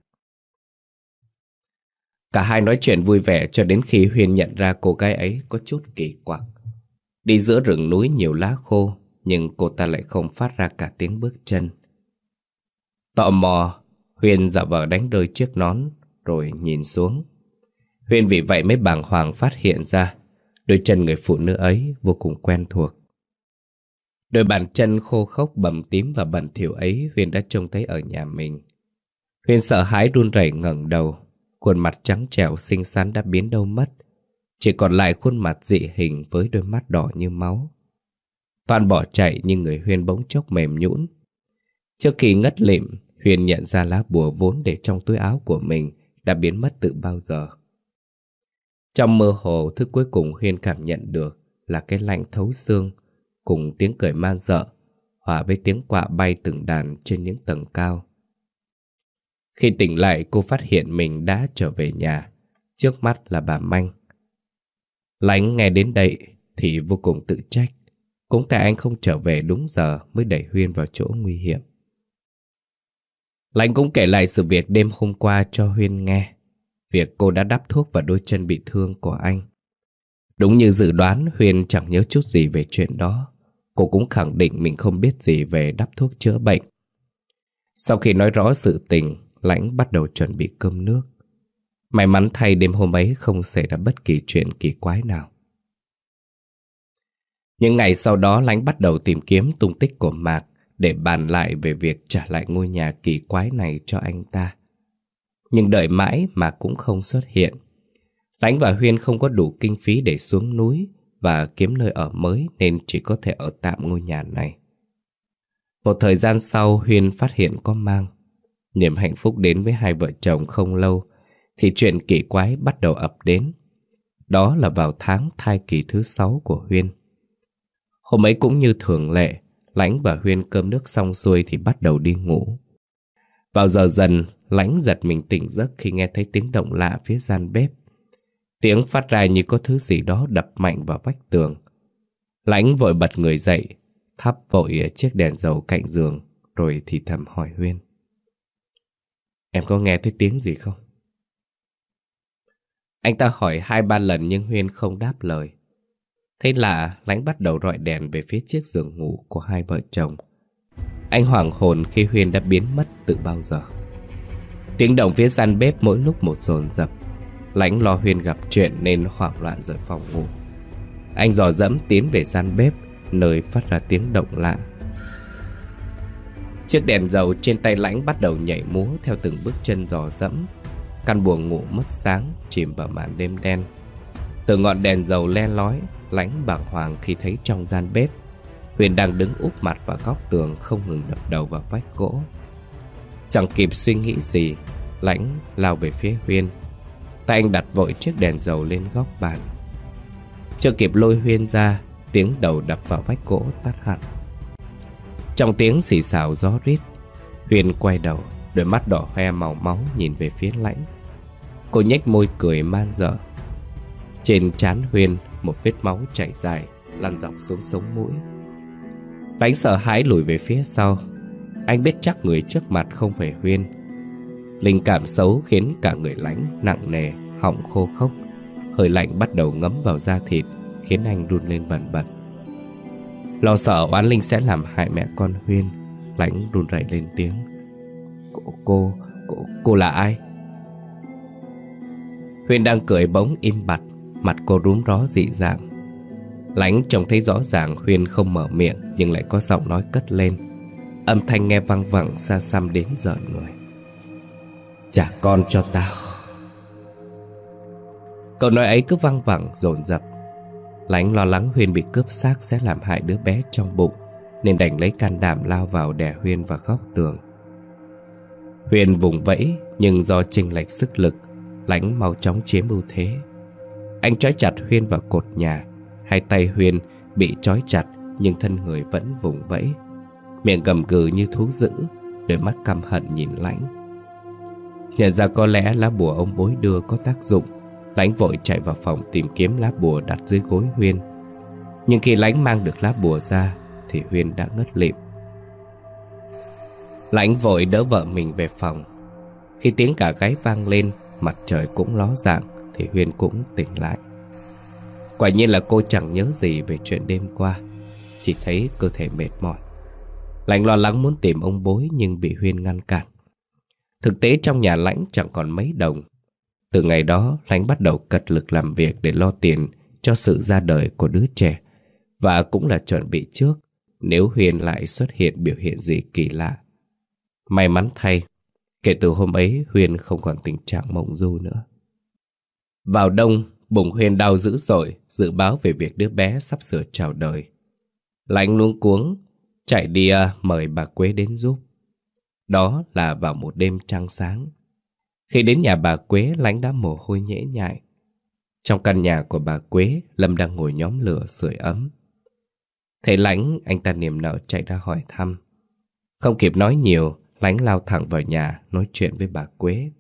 Cả hai nói chuyện vui vẻ cho đến khi Huyên nhận ra cô gái ấy có chút kỳ quặc. Đi giữa rừng núi nhiều lá khô, nhưng cô ta lại không phát ra cả tiếng bước chân. Tò mò, Huyên giả vờ đánh rơi chiếc nón, rồi nhìn xuống. Huyên vì vậy mới bàng hoàng phát hiện ra đôi chân người phụ nữ ấy vô cùng quen thuộc. Đôi bàn chân khô khốc bầm tím và bẩn thỉu ấy Huyên đã trông thấy ở nhà mình. Huyên sợ hãi run rẩy ngẩng đầu. Khuôn mặt trắng trẻo xinh xắn đã biến đâu mất, chỉ còn lại khuôn mặt dị hình với đôi mắt đỏ như máu. Toan bỏ chạy nhưng người Huyên bỗng chốc mềm nhũn. Trước khi ngất lịm, Huyên nhận ra lá bùa vốn để trong túi áo của mình đã biến mất từ bao giờ. Trong mơ hồ, thứ cuối cùng Huyên cảm nhận được là cái lạnh thấu xương, cùng tiếng cười man dợ, hòa với tiếng quạ bay từng đàn trên những tầng cao. Khi tỉnh lại, cô phát hiện mình đã trở về nhà. Trước mắt là bà Manh. Lãnh nghe đến đây thì vô cùng tự trách. Cũng tại anh không trở về đúng giờ mới đẩy Huyên vào chỗ nguy hiểm. Lãnh cũng kể lại sự việc đêm hôm qua cho Huyên nghe. Việc cô đã đắp thuốc vào đôi chân bị thương của anh. Đúng như dự đoán, Huyên chẳng nhớ chút gì về chuyện đó. Cô cũng khẳng định mình không biết gì về đắp thuốc chữa bệnh. Sau khi nói rõ sự tình, Lãnh bắt đầu chuẩn bị cơm nước. May mắn thay đêm hôm ấy không xảy ra bất kỳ chuyện kỳ quái nào. Những ngày sau đó Lãnh bắt đầu tìm kiếm tung tích của Mạc để bàn lại về việc trả lại ngôi nhà kỳ quái này cho anh ta. Nhưng đợi mãi mà cũng không xuất hiện. Lãnh và Huyên không có đủ kinh phí để xuống núi và kiếm nơi ở mới nên chỉ có thể ở tạm ngôi nhà này. Một thời gian sau Huyên phát hiện có mang. Niềm hạnh phúc đến với hai vợ chồng không lâu thì chuyện kỳ quái bắt đầu ập đến. Đó là vào tháng thai kỳ thứ 6 của Huyên. Hôm ấy cũng như thường lệ, Lãnh và Huyên cơm nước xong xuôi thì bắt đầu đi ngủ. Vào giờ dần, Lãnh giật mình tỉnh giấc khi nghe thấy tiếng động lạ phía gian bếp. Tiếng phát ra như có thứ gì đó đập mạnh vào vách tường. Lãnh vội bật người dậy, thắp vội chiếc đèn dầu cạnh giường, rồi thì thầm hỏi Huyên: "Em có nghe thấy tiếng gì không?" Anh ta hỏi 2-3 lần nhưng Huyên không đáp lời. Thế là Lãnh bắt đầu rọi đèn về phía chiếc giường ngủ của hai vợ chồng. Anh hoảng hồn khi Huyên đã biến mất từ bao giờ. Tiếng động phía gian bếp mỗi lúc một dồn dập. Lãnh lo Huyên gặp chuyện nên hoảng loạn rời phòng ngủ. Anh dò dẫm tiến về gian bếp, nơi phát ra tiếng động lạ. Chiếc đèn dầu trên tay Lãnh bắt đầu nhảy múa theo từng bước chân dò dẫm. Căn buồng ngủ mất sáng, chìm vào màn đêm đen. Từ ngọn đèn dầu le lói, Lãnh bàng hoàng khi thấy trong gian bếp Huyên đang đứng úp mặt vào góc tường, không ngừng đập đầu vào vách gỗ. Chẳng kịp suy nghĩ gì, Lãnh lao về phía Huyên. Tay anh đặt vội chiếc đèn dầu lên góc bàn. Chưa kịp lôi Huyên ra, tiếng đầu đập vào vách gỗ tắt hẳn. Trong tiếng xì xào gió rít, Huyên quay đầu, đôi mắt đỏ hoe màu máu nhìn về phía Lãnh. Cô nhếch môi cười man dợ. Trên trán Huyên một vết máu chảy dài lăn dọc xuống sống mũi. Lãnh sợ hãi lùi về phía sau. Anh biết chắc người trước mặt không phải Huyên. Linh cảm xấu khiến cả người Lãnh nặng nề, họng khô khốc. Hơi lạnh bắt đầu ngấm vào da thịt, khiến anh run lên bần bật. Lo sợ oán linh sẽ làm hại mẹ con Huyên, Lãnh run rẩy lên tiếng: Cô là ai?" Huyên đang cười bỗng im bặt, mặt cô rúm ró dị dạng. Lãnh trông thấy rõ ràng Huyên không mở miệng nhưng lại có giọng nói cất lên. Âm thanh nghe văng vẳng xa xăm đến rợn người: "Trả con cho tao." Câu nói ấy cứ văng vẳng dồn dập. Lãnh lo lắng Huyên bị cướp xác sẽ làm hại đứa bé trong bụng, nên đành lấy can đảm lao vào đè Huyên vào góc tường. Huyên vùng vẫy nhưng do chênh lệch sức lực, Lãnh mau chóng chiếm ưu thế. Anh trói chặt Huyên vào cột nhà. Hai tay Huyên bị trói chặt nhưng thân người vẫn vùng vẫy, miệng gầm gừ như thú dữ, đôi mắt căm hận nhìn Lãnh. Nhận ra có lẽ lá bùa ông bối đưa có tác dụng, Lãnh vội chạy vào phòng tìm kiếm lá bùa đặt dưới gối Huyên. Nhưng khi Lãnh mang được lá bùa ra thì Huyên đã ngất lịm. Lãnh vội đỡ vợ mình về phòng. Khi tiếng cả gáy vang lên, mặt trời cũng ló dạng thì Huyên cũng tỉnh lại. Quả nhiên là cô chẳng nhớ gì về chuyện đêm qua, chỉ thấy cơ thể mệt mỏi. Lãnh lo lắng muốn tìm ông bối nhưng bị Huyên ngăn cản. Thực tế trong nhà Lãnh chẳng còn mấy đồng. Từ ngày đó Lãnh bắt đầu cật lực làm việc để lo tiền cho sự ra đời của đứa trẻ, và cũng là chuẩn bị trước nếu Huyên lại xuất hiện biểu hiện gì kỳ lạ. May mắn thay, kể từ hôm ấy Huyên không còn tình trạng mộng du nữa. Vào đông, bụng Huyên đau dữ dội, dự báo về việc đứa bé sắp sửa chào đời. Lãnh luống cuống chạy đi mời bà Quế đến giúp. Đó là vào một đêm trăng sáng. Khi đến nhà bà Quế, Lãnh đã mồ hôi nhễ nhại. Trong căn nhà của bà Quế, Lâm đang ngồi nhóm lửa sưởi ấm. Thấy Lãnh, anh ta niềm nở chạy ra hỏi thăm. Không kịp nói nhiều, Lãnh lao thẳng vào nhà nói chuyện với bà Quế.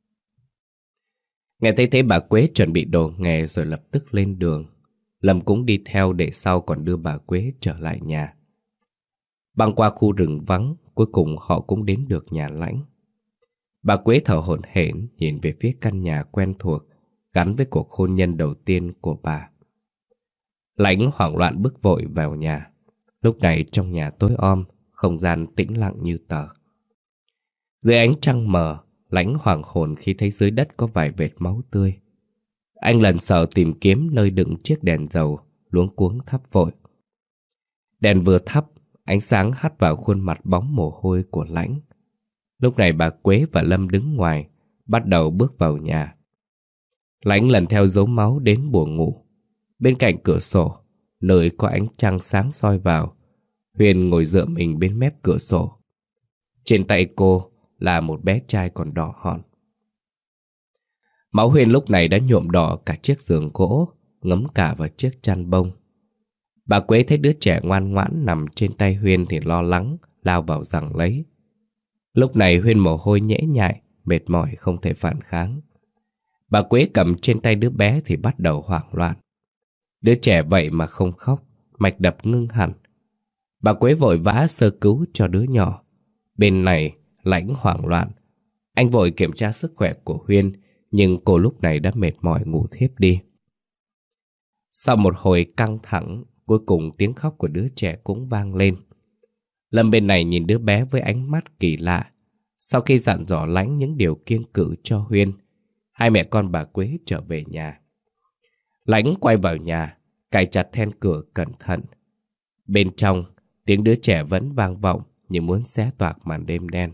Nghe thấy thế bà Quế chuẩn bị đồ nghề rồi lập tức lên đường. Lâm cũng đi theo để sau còn đưa bà Quế trở lại nhà. Băng qua khu rừng vắng, cuối cùng họ cũng đến được nhà Lãnh. Bà Quế thở hổn hển nhìn về phía căn nhà quen thuộc gắn với cuộc hôn nhân đầu tiên của bà. Lãnh hoảng loạn bước vội vào nhà. Lúc này trong nhà tối om, không gian tĩnh lặng như tờ. Dưới ánh trăng mờ, Lãnh hoảng hồn khi thấy dưới đất có vài vệt máu tươi. Anh lần sờ tìm kiếm nơi đựng chiếc đèn dầu, luống cuống thắp vội. Đèn vừa thắp, ánh sáng hắt vào khuôn mặt bóng mồ hôi của Lãnh. Lúc này bà Quế và Lâm đứng ngoài, bắt đầu bước vào nhà. Lãnh lần theo dấu máu đến buồng ngủ. Bên cạnh cửa sổ, nơi có ánh trăng sáng soi vào, Huyền ngồi dựa mình bên mép cửa sổ. Trên tay cô là một bé trai còn đỏ hòn. Máu Huyền lúc này đã nhuộm đỏ cả chiếc giường gỗ, ngấm cả vào chiếc chăn bông. Bà Quế thấy đứa trẻ ngoan ngoãn nằm trên tay Huyền thì lo lắng, lao vào giằng lấy. Lúc này Huyền mồ hôi nhễ nhại, mệt mỏi không thể phản kháng. Bà Quế cầm trên tay đứa bé thì bắt đầu hoảng loạn. Đứa trẻ vậy mà không khóc, mạch đập ngưng hẳn. Bà Quế vội vã sơ cứu cho đứa nhỏ. Bên này Lãnh hoảng loạn. Anh vội kiểm tra sức khỏe của Huyền, nhưng cô lúc này đã mệt mỏi ngủ thiếp đi. Sau một hồi căng thẳng, cuối cùng tiếng khóc của đứa trẻ cũng vang lên. Lâm bên này nhìn đứa bé với ánh mắt kỳ lạ. Sau khi dặn dò Lãnh những điều kiêng cữ cho Huyền, hai mẹ con bà Quế trở về nhà. Lãnh quay vào nhà, cài chặt then cửa cẩn thận. Bên trong, tiếng đứa trẻ vẫn vang vọng như muốn xé toạc màn đêm đen.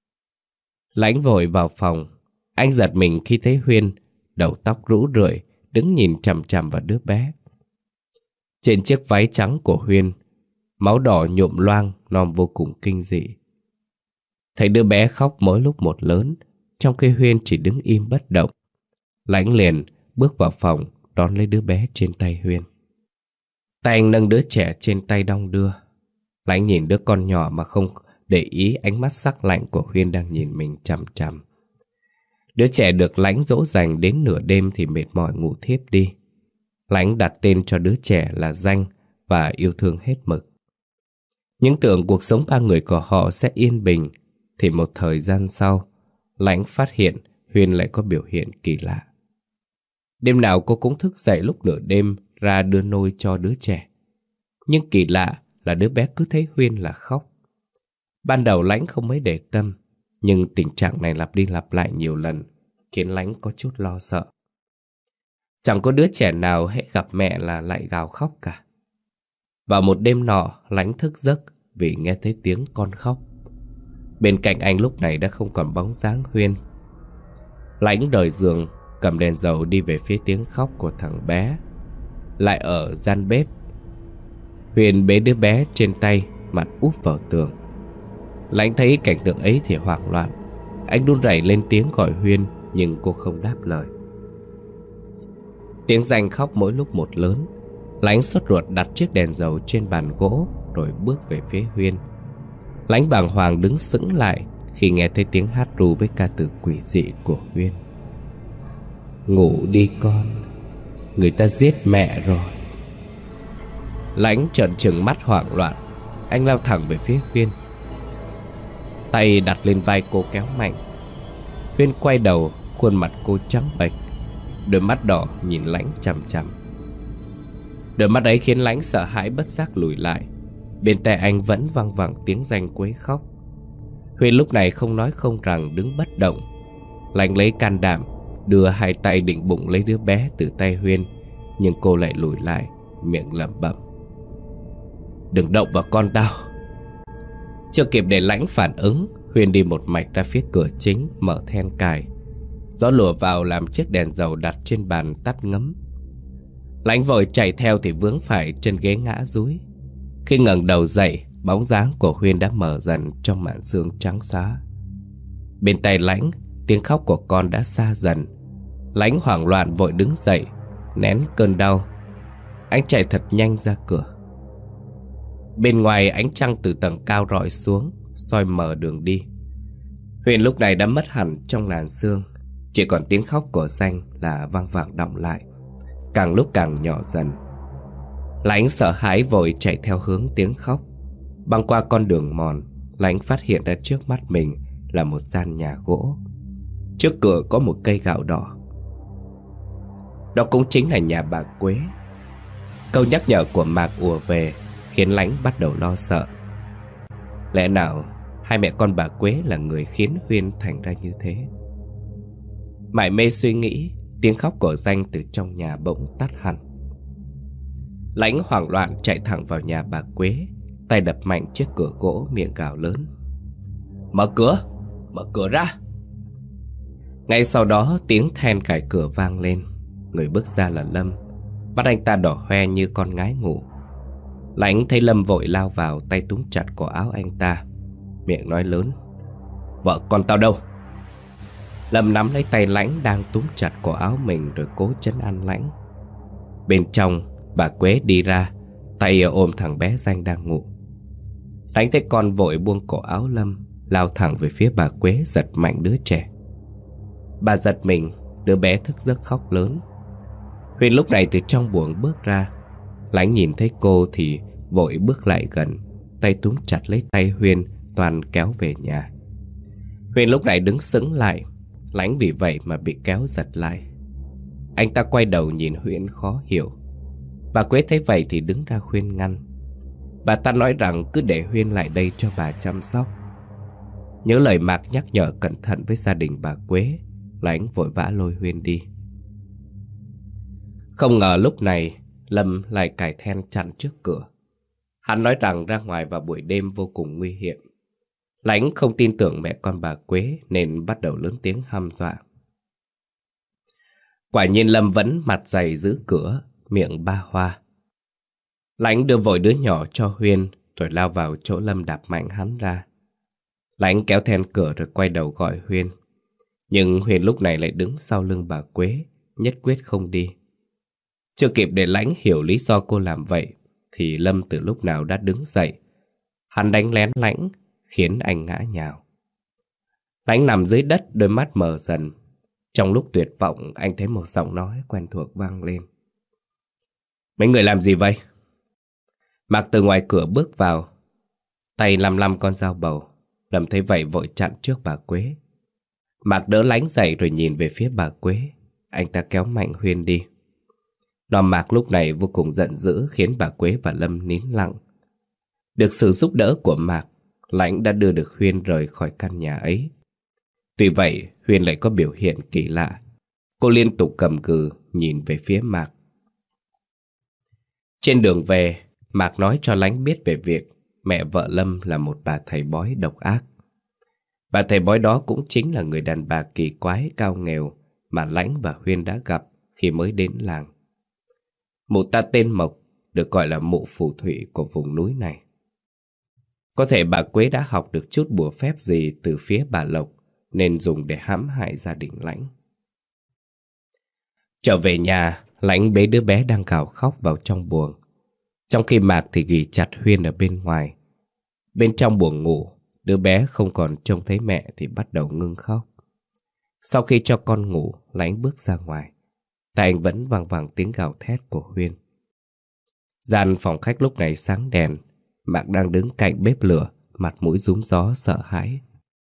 Lãnh vội vào phòng. Anh giật mình khi thấy Huyền, đầu tóc rũ rượi, đứng nhìn chằm chằm vào đứa bé. Trên chiếc váy trắng của Huyền, máu đỏ nhuộm loang, nom vô cùng kinh dị. Thấy đứa bé khóc mỗi lúc một lớn, trong khi Huyền chỉ đứng im bất động. Lãnh liền bước vào phòng, đón lấy đứa bé trên tay Huyền. Tay anh nâng đứa trẻ trên tay đong đưa. Lãnh nhìn đứa con nhỏ mà không để ý ánh mắt sắc lạnh của Huyền đang nhìn mình chằm chằm. Đứa trẻ được Lãnh dỗ dành đến nửa đêm thì mệt mỏi ngủ thiếp đi. Lãnh đặt tên cho đứa trẻ là Danh và yêu thương hết mực. Những tưởng cuộc sống ba người của họ sẽ yên bình, thì một thời gian sau, Lãnh phát hiện Huyền lại có biểu hiện kỳ lạ. Đêm nào cô cũng thức dậy lúc nửa đêm ra đưa nôi cho đứa trẻ. Nhưng kỳ lạ là đứa bé cứ thấy Huyền là khóc. Ban đầu Lãnh không mấy để tâm, nhưng tình trạng này lặp đi lặp lại nhiều lần khiến Lãnh có chút lo sợ. Chẳng có đứa trẻ nào hễ gặp mẹ là lại gào khóc cả. Vào một đêm nọ, Lãnh thức giấc vì nghe thấy tiếng con khóc. Bên cạnh anh lúc này đã không còn bóng dáng Huyền. Lãnh rời giường, cầm đèn dầu đi về phía tiếng khóc của thằng bé. Lại ở gian bếp, Huyền bế đứa bé trên tay, mặt úp vào tường. Lãnh thấy cảnh tượng ấy thì hoảng loạn. Anh run rẩy lên tiếng gọi Huyền, nhưng cô không đáp lời. Tiếng Danh khóc mỗi lúc một lớn. Lãnh sốt ruột đặt chiếc đèn dầu trên bàn gỗ, rồi bước về phía Huyền. Lãnh bàng hoàng đứng sững lại khi nghe thấy tiếng hát ru với ca từ quỷ dị của Huyền. Ngủ đi con, người ta giết mẹ rồi. Lãnh trợn trừng mắt hoảng loạn. Anh lao thẳng về phía Huyền. Tay đặt lên vai cô kéo mạnh. Huyền quay đầu, khuôn mặt cô trắng bệch, đôi mắt đỏ nhìn Lãnh chằm chằm. Đôi mắt ấy khiến Lãnh sợ hãi bất giác lùi lại. Bên tai anh vẫn văng vẳng tiếng Danh quấy khóc. Huyền lúc này không nói không rằng đứng bất động. Lãnh lấy can đảm đưa hai tay định bụng lấy đứa bé từ tay Huyền, nhưng cô lại lùi lại, miệng lẩm bẩm: đừng động vào con tao. Chưa kịp để Lãnh phản ứng, Huyền đi một mạch ra phía cửa chính, mở then cài. Gió lùa vào làm chiếc đèn dầu đặt trên bàn tắt ngấm. Lãnh vội chạy theo thì vướng phải chân ghế ngã dúi. Khi ngẩng đầu dậy, bóng dáng của Huyền đã mờ dần trong màn sương trắng xóa. Bên tai Lãnh, tiếng khóc của con đã xa dần. Lãnh hoảng loạn vội đứng dậy, nén cơn đau. Anh chạy thật nhanh ra cửa. Bên ngoài ánh trăng từ tầng cao rọi xuống, soi mờ đường đi. Huyền lúc này đã mất hẳn trong làn sương. Chỉ còn tiếng khóc của Danh là vang vẳng đọng lại, càng lúc càng nhỏ dần. Lãnh sợ hãi vội chạy theo hướng tiếng khóc. Băng qua con đường mòn, Lãnh phát hiện ra trước mắt mình là một gian nhà gỗ. Trước cửa có một cây gạo đỏ. Đó cũng chính là nhà bà Quế. Câu nhắc nhở của Mạc ùa về khiến Lãnh bắt đầu lo sợ. Lẽ nào hai mẹ con bà Quế là người khiến Huyền thành ra như thế? Mải mê suy nghĩ, tiếng khóc của Danh từ trong nhà bỗng tắt hẳn. Lãnh hoảng loạn chạy thẳng vào nhà bà Quế, tay đập mạnh chiếc cửa gỗ, miệng gào lớn: Mở cửa ra! Ngay sau đó tiếng then cài cửa vang lên. Người bước ra là Lâm, mắt anh ta đỏ hoe như con ngái ngủ. Lãnh thấy Lâm vội lao vào, tay túm chặt cổ áo anh ta, miệng nói lớn: Vợ con tao đâu? Lâm nắm lấy tay Lãnh đang túm chặt cổ áo mình rồi cố trấn an Lãnh. Bên trong, bà Quế đi ra, tay ôm thằng bé Danh đang ngủ. Lãnh thấy con vội buông cổ áo Lâm, lao thẳng về phía bà Quế, giật mạnh đứa trẻ. Bà giật mình, đứa bé thức giấc khóc lớn. Huyền lúc này từ trong buồng bước ra. Lãnh nhìn thấy cô thì vội bước lại gần, tay túm chặt lấy tay Huyền, toàn kéo về nhà. Huyền lúc này đứng sững lại, Lãnh vì vậy mà bị kéo giật lại. Anh ta quay đầu nhìn Huyền khó hiểu. Bà Quế thấy vậy thì đứng ra khuyên ngăn. Bà ta nói rằng cứ để Huyền lại đây cho bà chăm sóc. Nhớ lời Mạc nhắc nhở cẩn thận với gia đình bà Quế, Lãnh vội vã lôi Huyền đi. Không ngờ lúc này Lâm lại cài then chặn trước cửa. Hắn nói rằng ra ngoài vào buổi đêm vô cùng nguy hiểm. Lãnh không tin tưởng mẹ con bà Quế nên bắt đầu lớn tiếng hăm dọa. Quả nhiên Lâm vẫn mặt dày giữ cửa, miệng ba hoa. Lãnh đưa vội đứa nhỏ cho Huyền rồi lao vào chỗ Lâm, đạp mạnh hắn ra. Lãnh kéo then cửa rồi quay đầu gọi Huyền. Nhưng Huyền lúc này lại đứng sau lưng bà Quế, nhất quyết không đi. Chưa kịp để Lãnh hiểu lý do cô làm vậy thì Lâm từ lúc nào đã đứng dậy. Hắn đánh lén Lãnh, khiến anh ngã nhào. Lãnh nằm dưới đất, đôi mắt mờ dần. Trong lúc tuyệt vọng, anh thấy một giọng nói quen thuộc vang lên: Mấy người làm gì vậy? Mạc từ ngoài cửa bước vào, tay lăm lăm con dao bầu. Lâm thấy vậy vội chặn trước bà Quế. Mạc đỡ Lãnh dậy rồi nhìn về phía bà Quế. Anh ta kéo mạnh Huyền đi. Đoàn Mạc lúc này vô cùng giận dữ, khiến bà Quế và Lâm nín lặng. Được sự giúp đỡ của Mạc, Lãnh đã đưa được Huyền rời khỏi căn nhà ấy. Tuy vậy, Huyền lại có biểu hiện kỳ lạ. Cô liên tục cầm cừ nhìn về phía Mạc. Trên đường về, Mạc nói cho Lãnh biết về việc mẹ vợ Lâm là một bà thầy bói độc ác. Bà thầy bói đó cũng chính là người đàn bà kỳ quái cao nghèo mà Lãnh và Huyền đã gặp khi mới đến làng. Mụ ta tên Mộc, được gọi là mụ phù thủy của vùng núi này. Có thể bà Quế đã học được chút bùa phép gì từ phía bà Lộc nên dùng để hãm hại gia đình Lãnh. Trở về nhà, Lãnh bế đứa bé đang gào khóc vào trong buồng. Trong khi Mạc thì ghì chặt Huyền ở bên ngoài. Bên trong buồng ngủ, đứa bé không còn trông thấy mẹ thì bắt đầu ngưng khóc. Sau khi cho con ngủ, Lãnh bước ra ngoài. Tai anh vẫn vang vang tiếng gào thét của Huyền. Gian phòng khách lúc này sáng đèn. Mạc đang đứng cạnh bếp lửa, mặt mũi rúm gió sợ hãi.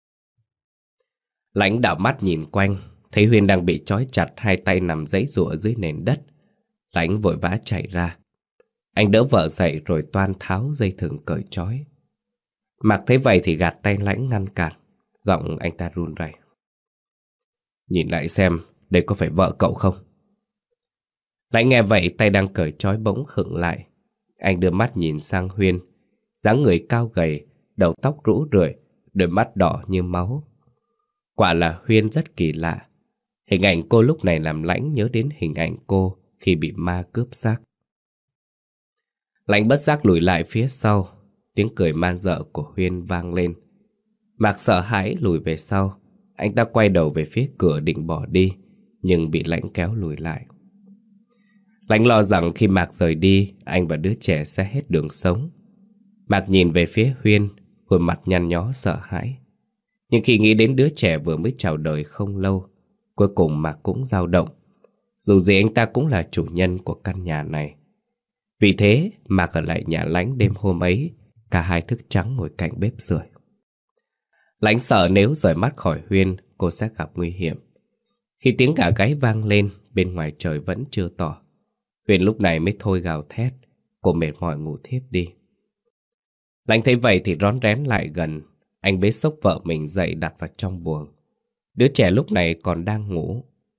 Lãnh đảo mắt nhìn quanh, thấy Huyền đang bị trói chặt, hai tay nằm giãy giụa dưới nền đất. Lãnh vội vã chạy ra. Anh đỡ vợ dậy rồi toan tháo dây thừng cởi trói. Mạc thấy vậy thì gạt tay Lãnh ngăn cản. Giọng anh ta run rẩy: Nhìn lại xem, đây có phải vợ cậu không? Lãnh nghe vậy, tay đang cởi trói bỗng khựng lại. Anh đưa mắt nhìn sang Huyền, dáng người cao gầy, đầu tóc rũ rượi, đôi mắt đỏ như máu. Quả là Huyền rất kỳ lạ. Hình ảnh cô lúc này làm Lãnh nhớ đến hình ảnh cô khi bị ma cướp xác. Lãnh bất giác lùi lại phía sau. Tiếng cười man dợ của Huyền vang lên. Mạc sợ hãi lùi về sau. Anh ta quay đầu về phía cửa định bỏ đi, nhưng bị Lãnh kéo lùi lại. Lãnh lo rằng khi Mạc rời đi, anh và đứa trẻ sẽ hết đường sống. Mạc nhìn về phía Huyền, khuôn mặt nhăn nhó sợ hãi. Nhưng khi nghĩ đến đứa trẻ vừa mới chào đời không lâu, cuối cùng Mạc cũng dao động. Dù gì anh ta cũng là chủ nhân của căn nhà này. Vì thế Mạc ở lại nhà Lãnh đêm hôm ấy. Cả hai thức trắng ngồi cạnh bếp sưởi. Lãnh sợ nếu rời mắt khỏi Huyền, cô sẽ gặp nguy hiểm. Khi tiếng gà gáy vang lên, bên ngoài trời vẫn chưa tỏ. Huyền lúc này mới thôi gào thét. Cô mệt mỏi ngủ thiếp đi. Lãnh thấy vậy thì rón rén lại gần. Anh bế xốc vợ mình dậy đặt vào trong buồng. Đứa trẻ lúc này còn đang ngủ.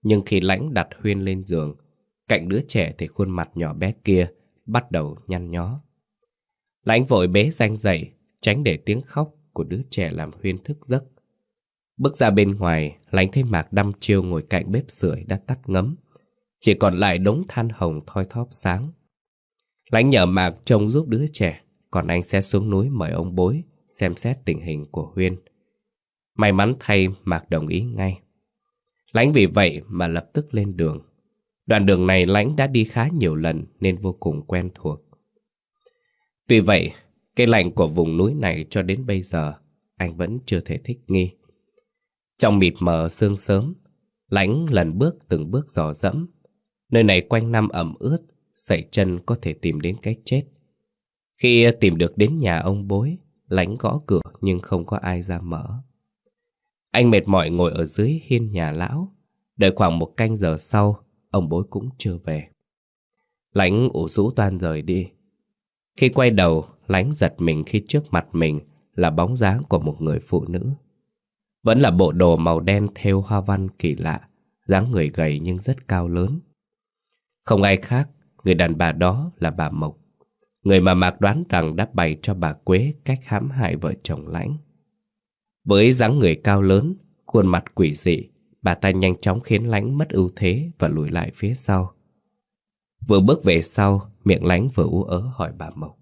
Nhưng khi Lãnh đặt Huyên lên giường, cạnh đứa trẻ thì khuôn mặt nhỏ bé kia bắt đầu nhăn nhó. Lãnh vội bế Danh dậy, tránh để tiếng khóc của đứa trẻ làm Huyên thức giấc. Bước ra bên ngoài, Lãnh thấy Mạc đăm chiêu ngồi cạnh bếp sưởi đã tắt ngấm, chỉ còn lại đống than hồng thoi thóp sáng. Lãnh nhờ Mạc trông giúp đứa trẻ, còn anh sẽ xuống núi mời ông bối xem xét tình hình của Huyên. May mắn thay, Mạc đồng ý ngay. Lãnh vì vậy mà lập tức lên đường. Đoạn đường này Lãnh đã đi khá nhiều lần nên vô cùng quen thuộc. Tuy vậy, cái lạnh của vùng núi này cho đến bây giờ anh vẫn chưa thể thích nghi. Trong mịt mờ sương sớm, Lãnh lần bước từng bước dò dẫm. Nơi này quanh năm ẩm ướt, sẩy chân có thể tìm đến cái chết. Khi tìm được đến nhà ông bối, Lãnh gõ cửa nhưng không có ai ra mở. Anh mệt mỏi ngồi ở dưới hiên nhà lão. Đợi khoảng 1 canh giờ sau, ông bối cũng chưa về. Lãnh ủ rũ toan rời đi. Khi quay đầu, Lãnh giật mình khi trước mặt mình là bóng dáng của một người phụ nữ. Vẫn là bộ đồ màu đen thêu hoa văn kỳ lạ, dáng người gầy nhưng rất cao lớn. Không ai khác, người đàn bà đó là bà Mộc, người mà Mạc đoán rằng đã bày cho bà Quế cách hãm hại vợ chồng Lãnh. Với dáng người cao lớn, khuôn mặt quỷ dị, bà ta nhanh chóng khiến Lãnh mất ưu thế và lùi lại phía sau. Vừa bước về sau, miệng Lãnh vừa ú ớ hỏi bà Mộc.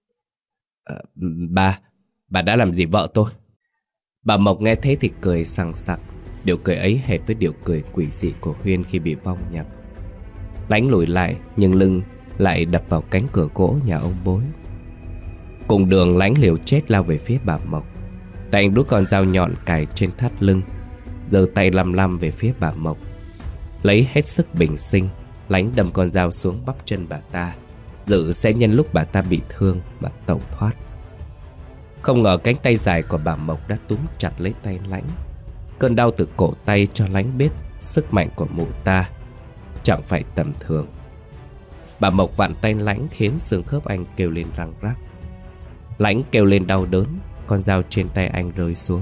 Bà đã làm gì vợ tôi? Bà Mộc nghe thế thì cười sằng sặc. Điều cười ấy hệt với điều cười quỷ dị của Huyên khi bị vong nhập. Lãnh lùi lại nhưng lưng lại đập vào cánh cửa gỗ nhà ông bối. Cùng đường, Lãnh liều chết lao về phía bà Mộc. Tay anh đút con dao nhọn cài trên thắt lưng, giơ tay lăm lăm về phía bà Mộc. Lấy hết sức bình sinh, Lãnh đâm con dao xuống bắp chân bà ta, dự sẽ nhân lúc bà ta bị thương mà tẩu thoát. Không ngờ cánh tay dài của bà Mộc đã túm chặt lấy tay Lãnh. Cơn đau từ cổ tay cho Lãnh biết sức mạnh của mụ ta chẳng phải tầm thường. Bà Mộc vặn tay Lãnh khiến xương khớp anh kêu lên răng rắc. Lãnh kêu lên đau đớn, con dao trên tay anh rơi xuống.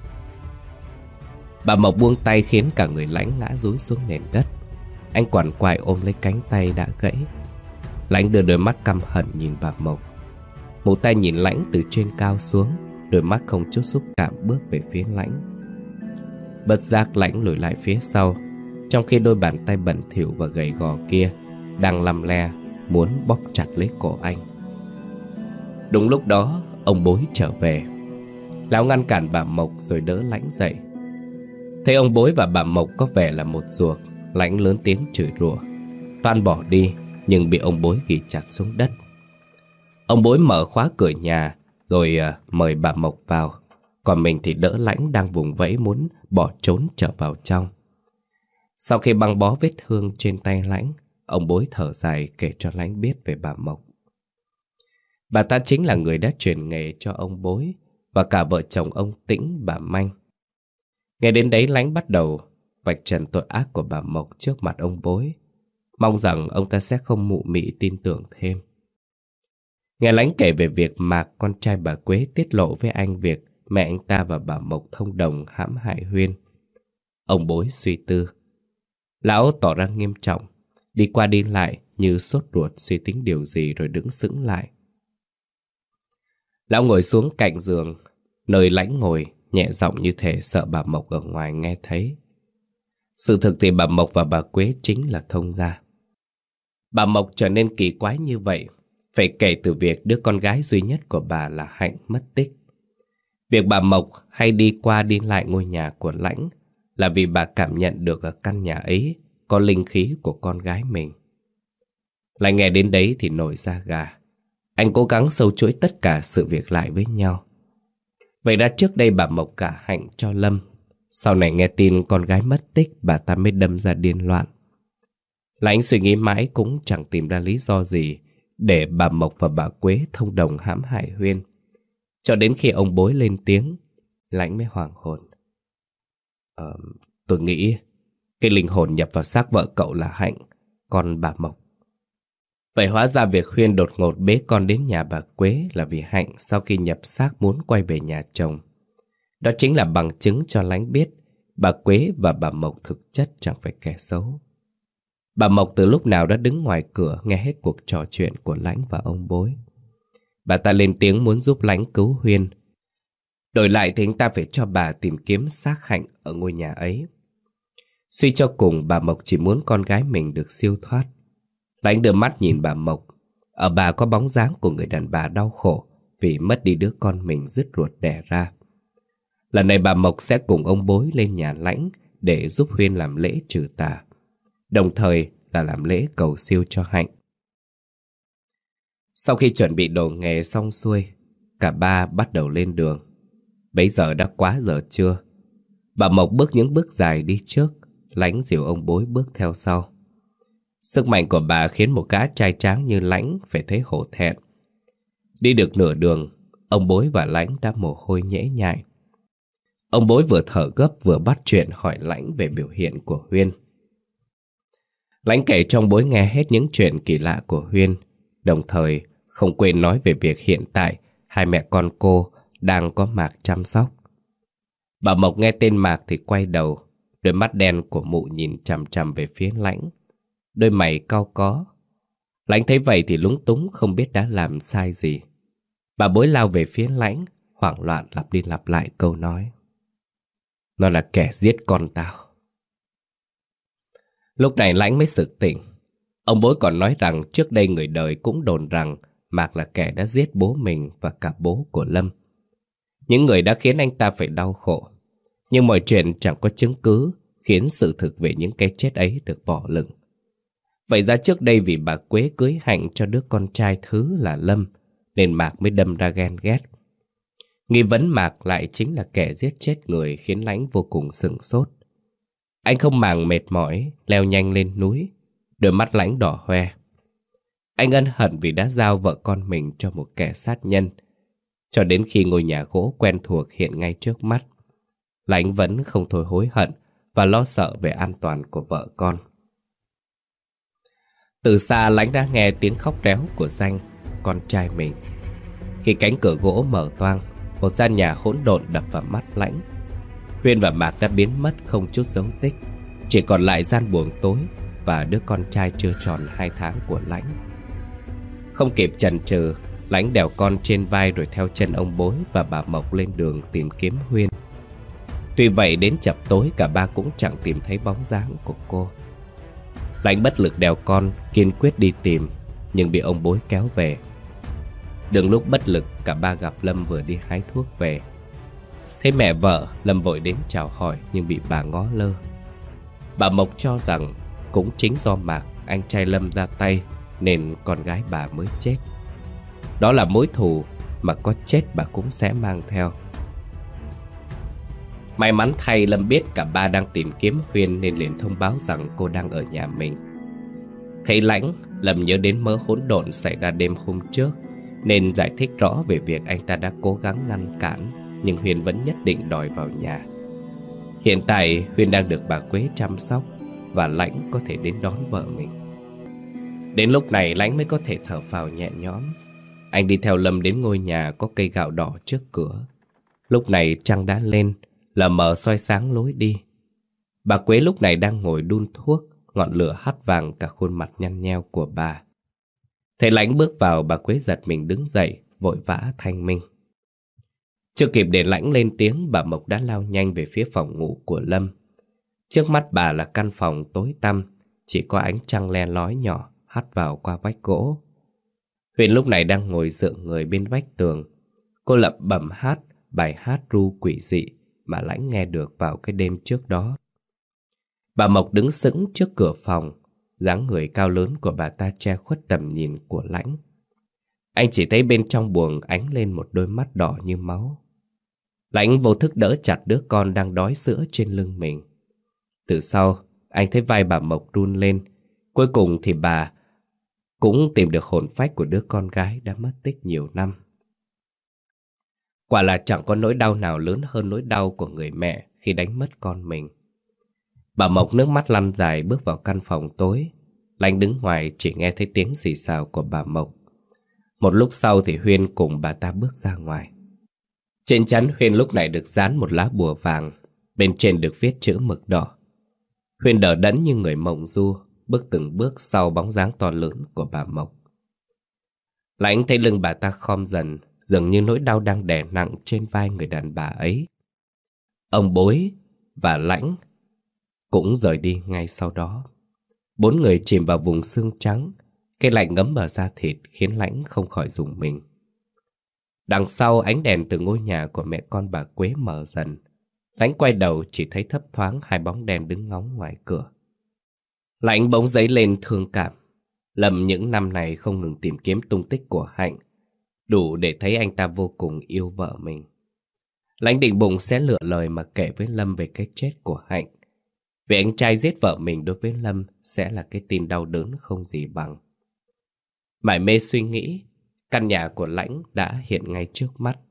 Bà Mộc buông tay khiến cả người Lãnh ngã dúi xuống nền đất. Anh quằn quại ôm lấy cánh tay đã gãy. Lãnh đưa đôi mắt căm hận nhìn bà Mộc. Mụ ta nhìn Lãnh từ trên cao xuống, đôi mắt không chút xúc cảm bước về phía Lãnh. Bất giác Lãnh lùi lại phía sau, trong khi đôi bàn tay bẩn thỉu và gầy gò kia đang lăm le muốn bóp chặt lấy cổ anh. Đúng lúc đó, ông bối trở về. Lão ngăn cản bà Mộc rồi đỡ Lãnh dậy. Thấy ông bối và bà Mộc có vẻ là một ruột, Lãnh lớn tiếng chửi rủa, toan bỏ đi nhưng bị ông bối ghì chặt xuống đất. Ông bối mở khóa cửa nhà rồi mời bà Mộc vào, còn mình thì đỡ Lãnh đang vùng vẫy muốn bỏ trốn trở vào trong. Sau khi băng bó vết thương trên tay Lãnh, ông bối thở dài kể cho Lãnh biết về bà Mộc. Bà ta chính là người đã truyền nghề cho ông bối và cả vợ chồng ông Tĩnh, bà Manh. Nghe đến đấy, Lãnh bắt đầu vạch trần tội ác của bà Mộc trước mặt ông bối, mong rằng ông ta sẽ không mụ mị tin tưởng thêm. Nghe Lãnh kể về việc Mạc, con trai bà Quế, tiết lộ với anh việc mẹ anh ta và bà Mộc thông đồng hãm hại Huyên, ông bối suy tư. Lão tỏ ra nghiêm trọng, đi qua đi lại như sốt ruột suy tính điều gì rồi đứng sững lại. Lão ngồi xuống cạnh giường, nơi Lãnh ngồi, nhẹ giọng như thể sợ bà Mộc ở ngoài nghe thấy. Sự thực thì bà Mộc và bà Quế chính là thông gia. Bà Mộc trở nên kỳ quái như vậy phải kể từ việc đứa con gái duy nhất của bà là Hạnh mất tích. Việc bà Mộc hay đi qua đi lại ngôi nhà của Lãnh là vì bà cảm nhận được ở căn nhà ấy có linh khí của con gái mình. Lại nghe đến đấy thì nổi da gà. Anh cố gắng sâu chuỗi tất cả sự việc lại với nhau. Vậy ra trước đây bà Mộc gả Hạnh cho Lâm. Sau này nghe tin con gái mất tích, bà ta mới đâm ra điên loạn. Lãnh suy nghĩ mãi cũng chẳng tìm ra lý do gì để bà Mộc và bà Quế thông đồng hãm hại Huyên. Cho đến khi ông bối lên tiếng, Lãnh mới hoảng hồn. Tôi nghĩ cái linh hồn nhập vào xác vợ cậu là Hạnh, con bà Mộc. Vậy hóa ra việc Huyên đột ngột bế con đến nhà bà Quế là vì Hạnh sau khi nhập xác muốn quay về nhà chồng. Đó chính là bằng chứng cho Lãnh biết bà Quế và bà Mộc thực chất chẳng phải kẻ xấu. Bà Mộc từ lúc nào đã đứng ngoài cửa nghe hết cuộc trò chuyện của Lãnh và ông Bối. Bà ta lên tiếng muốn giúp Lãnh cứu Huyên. Đổi lại thì anh ta phải cho bà tìm kiếm xác Hạnh ở ngôi nhà ấy. Suy cho cùng bà Mộc chỉ muốn con gái mình được siêu thoát. Lãnh đưa mắt nhìn bà Mộc. Ở bà có bóng dáng của người đàn bà đau khổ vì mất đi đứa con mình dứt ruột đẻ ra. Lần này bà Mộc sẽ cùng ông Bối lên nhà Lãnh để giúp Huyên làm lễ trừ tà, đồng thời là làm lễ cầu siêu cho Hạnh. Sau khi chuẩn bị đồ nghề xong xuôi, cả ba bắt đầu lên đường. Bấy giờ đã quá giờ trưa. Bà Mộc bước những bước dài đi trước, Lãnh dìu ông Bối bước theo sau. Sức mạnh của bà khiến một gã trai tráng như Lãnh phải thấy hổ thẹn. Đi được nửa đường, ông Bối và Lãnh đã mồ hôi nhễ nhại. Ông Bối vừa thở gấp vừa bắt chuyện hỏi Lãnh về biểu hiện của Huyên. Lãnh kể cho ông Bối nghe hết những chuyện kỳ lạ của Huyên, đồng thời không quên nói về việc hiện tại hai mẹ con cô đang có Mạc chăm sóc. Bà Mộc nghe tên Mạc thì quay đầu, đôi mắt đen của mụ nhìn chằm chằm về phía Lãnh, đôi mày cau có. Lãnh thấy vậy thì lúng túng không biết đã làm sai gì. Bà Bối lao về phía Lãnh, hoảng loạn lặp đi lặp lại câu nói: "Nó là kẻ giết con tao." Lúc này Lãnh mới sực tỉnh. Ông Bối còn nói rằng trước đây người đời cũng đồn rằng Mạc là kẻ đã giết bố mình và cả bố của Lâm. Những người đã khiến anh ta phải đau khổ. Nhưng mọi chuyện chẳng có chứng cứ khiến sự thực về những cái chết ấy được bỏ lửng. Vậy ra trước đây vì bà Quế cưới Hạnh cho đứa con trai thứ là Lâm, nên Mạc mới đâm ra ghen ghét. Nghi vấn Mạc lại chính là kẻ giết chết người khiến Lãnh vô cùng sửng sốt. Anh không màng mệt mỏi, leo nhanh lên núi, đôi mắt Lãnh đỏ hoe. Anh ân hận vì đã giao vợ con mình cho một kẻ sát nhân. Cho đến khi ngôi nhà gỗ quen thuộc hiện ngay trước mắt, Lãnh vẫn không thôi hối hận và lo sợ về an toàn của vợ con. Từ xa Lãnh đã nghe tiếng khóc réo của Danh, con trai mình. Khi cánh cửa gỗ mở toang, một gian nhà hỗn độn đập vào mắt Lãnh. Huyên và Mạc đã biến mất không chút dấu tích, chỉ còn lại gian buồng tối và đứa con trai chưa tròn 2 tháng của Lãnh. Không kịp chần chừ, Lãnh đèo con trên vai rồi theo chân ông Bối và bà Mộc lên đường tìm kiếm Huyên. Tuy vậy đến chập tối cả ba cũng chẳng tìm thấy bóng dáng của cô. Lãnh bất lực đèo con, kiên quyết đi tìm, nhưng bị ông Bối kéo về. Đường lúc bất lực, cả ba gặp Lâm vừa đi hái thuốc về. Thấy mẹ vợ, Lâm vội đến chào hỏi nhưng bị bà ngó lơ. Bà Mộc cho rằng cũng chính do Mạc, anh trai Lâm ra tay nên con gái bà mới chết. Đó là mối thù mà có chết bà cũng sẽ mang theo. May mắn thay Lâm biết cả ba đang tìm kiếm Huyên nên liền thông báo rằng cô đang ở nhà mình. Thấy Lãnh, Lâm nhớ đến mớ hỗn độn xảy ra đêm hôm trước nên giải thích rõ về việc anh ta đã cố gắng ngăn cản, nhưng Huyên vẫn nhất định đòi vào nhà. Hiện tại Huyên đang được bà Quế chăm sóc và Lãnh có thể đến đón vợ mình. Đến lúc này Lãnh mới có thể thở phào nhẹ nhõm. Anh đi theo Lâm đến ngôi nhà có cây gạo đỏ trước cửa. Lúc này trăng đã lên, lờ mờ soi sáng lối đi. Bà Quế lúc này đang ngồi đun thuốc, ngọn lửa hắt vàng cả khuôn mặt nhăn nheo của bà. Thấy Lãnh bước vào, bà Quế giật mình đứng dậy, vội vã thanh minh. Chưa kịp để Lãnh lên tiếng, bà Mộc đã lao nhanh về phía phòng ngủ của Lâm. Trước mắt bà là căn phòng tối tăm, chỉ có ánh trăng le lói nhỏ hắt vào qua vách gỗ. Huyền lúc này đang ngồi dựa người bên vách tường. Cô lẩm bẩm hát bài hát ru quỷ dị mà Lãnh nghe được vào cái đêm trước đó. Bà Mộc đứng sững trước cửa phòng, dáng người cao lớn của bà ta che khuất tầm nhìn của Lãnh. Anh chỉ thấy bên trong buồng ánh lên một đôi mắt đỏ như máu. Lãnh vô thức đỡ chặt đứa con đang đói sữa trên lưng mình. Từ sau, anh thấy vai bà Mộc run lên. Cuối cùng thì bà cũng tìm được hồn phách của đứa con gái đã mất tích nhiều năm. Quả là chẳng có nỗi đau nào lớn hơn nỗi đau của người mẹ khi đánh mất con mình. Bà Mộc nước mắt lăn dài bước vào căn phòng tối. Lãnh đứng ngoài chỉ nghe thấy tiếng xì xào của bà Mộc. Một lúc sau thì Huyên cùng bà ta bước ra ngoài. Trên chắn Huyên lúc này được dán một lá bùa vàng. Bên trên được viết chữ mực đỏ. Huyền đờ đẫn như người mộng du, bước từng bước sau bóng dáng to lớn của bà Mộc. Lãnh thấy lưng bà ta khom dần, dường như nỗi đau đang đè nặng trên vai người đàn bà ấy. Ông Bối và Lãnh cũng rời đi ngay sau đó. Bốn người chìm vào vùng xương trắng, cái lạnh ngấm vào da thịt khiến Lãnh không khỏi rùng mình. Đằng sau, ánh đèn từ ngôi nhà của mẹ con bà Quế mờ dần. Lãnh quay đầu chỉ thấy thấp thoáng hai bóng đen đứng ngóng ngoài cửa. Lãnh bỗng dấy lên thương cảm. Lâm những năm này không ngừng tìm kiếm tung tích của Hạnh, đủ để thấy anh ta vô cùng yêu vợ mình. Lãnh định bụng sẽ lựa lời mà kể với Lâm về cái chết của Hạnh. Vì anh trai giết vợ mình đối với Lâm sẽ là cái tin đau đớn không gì bằng. Mải mê suy nghĩ, căn nhà của Lãnh đã hiện ngay trước mắt.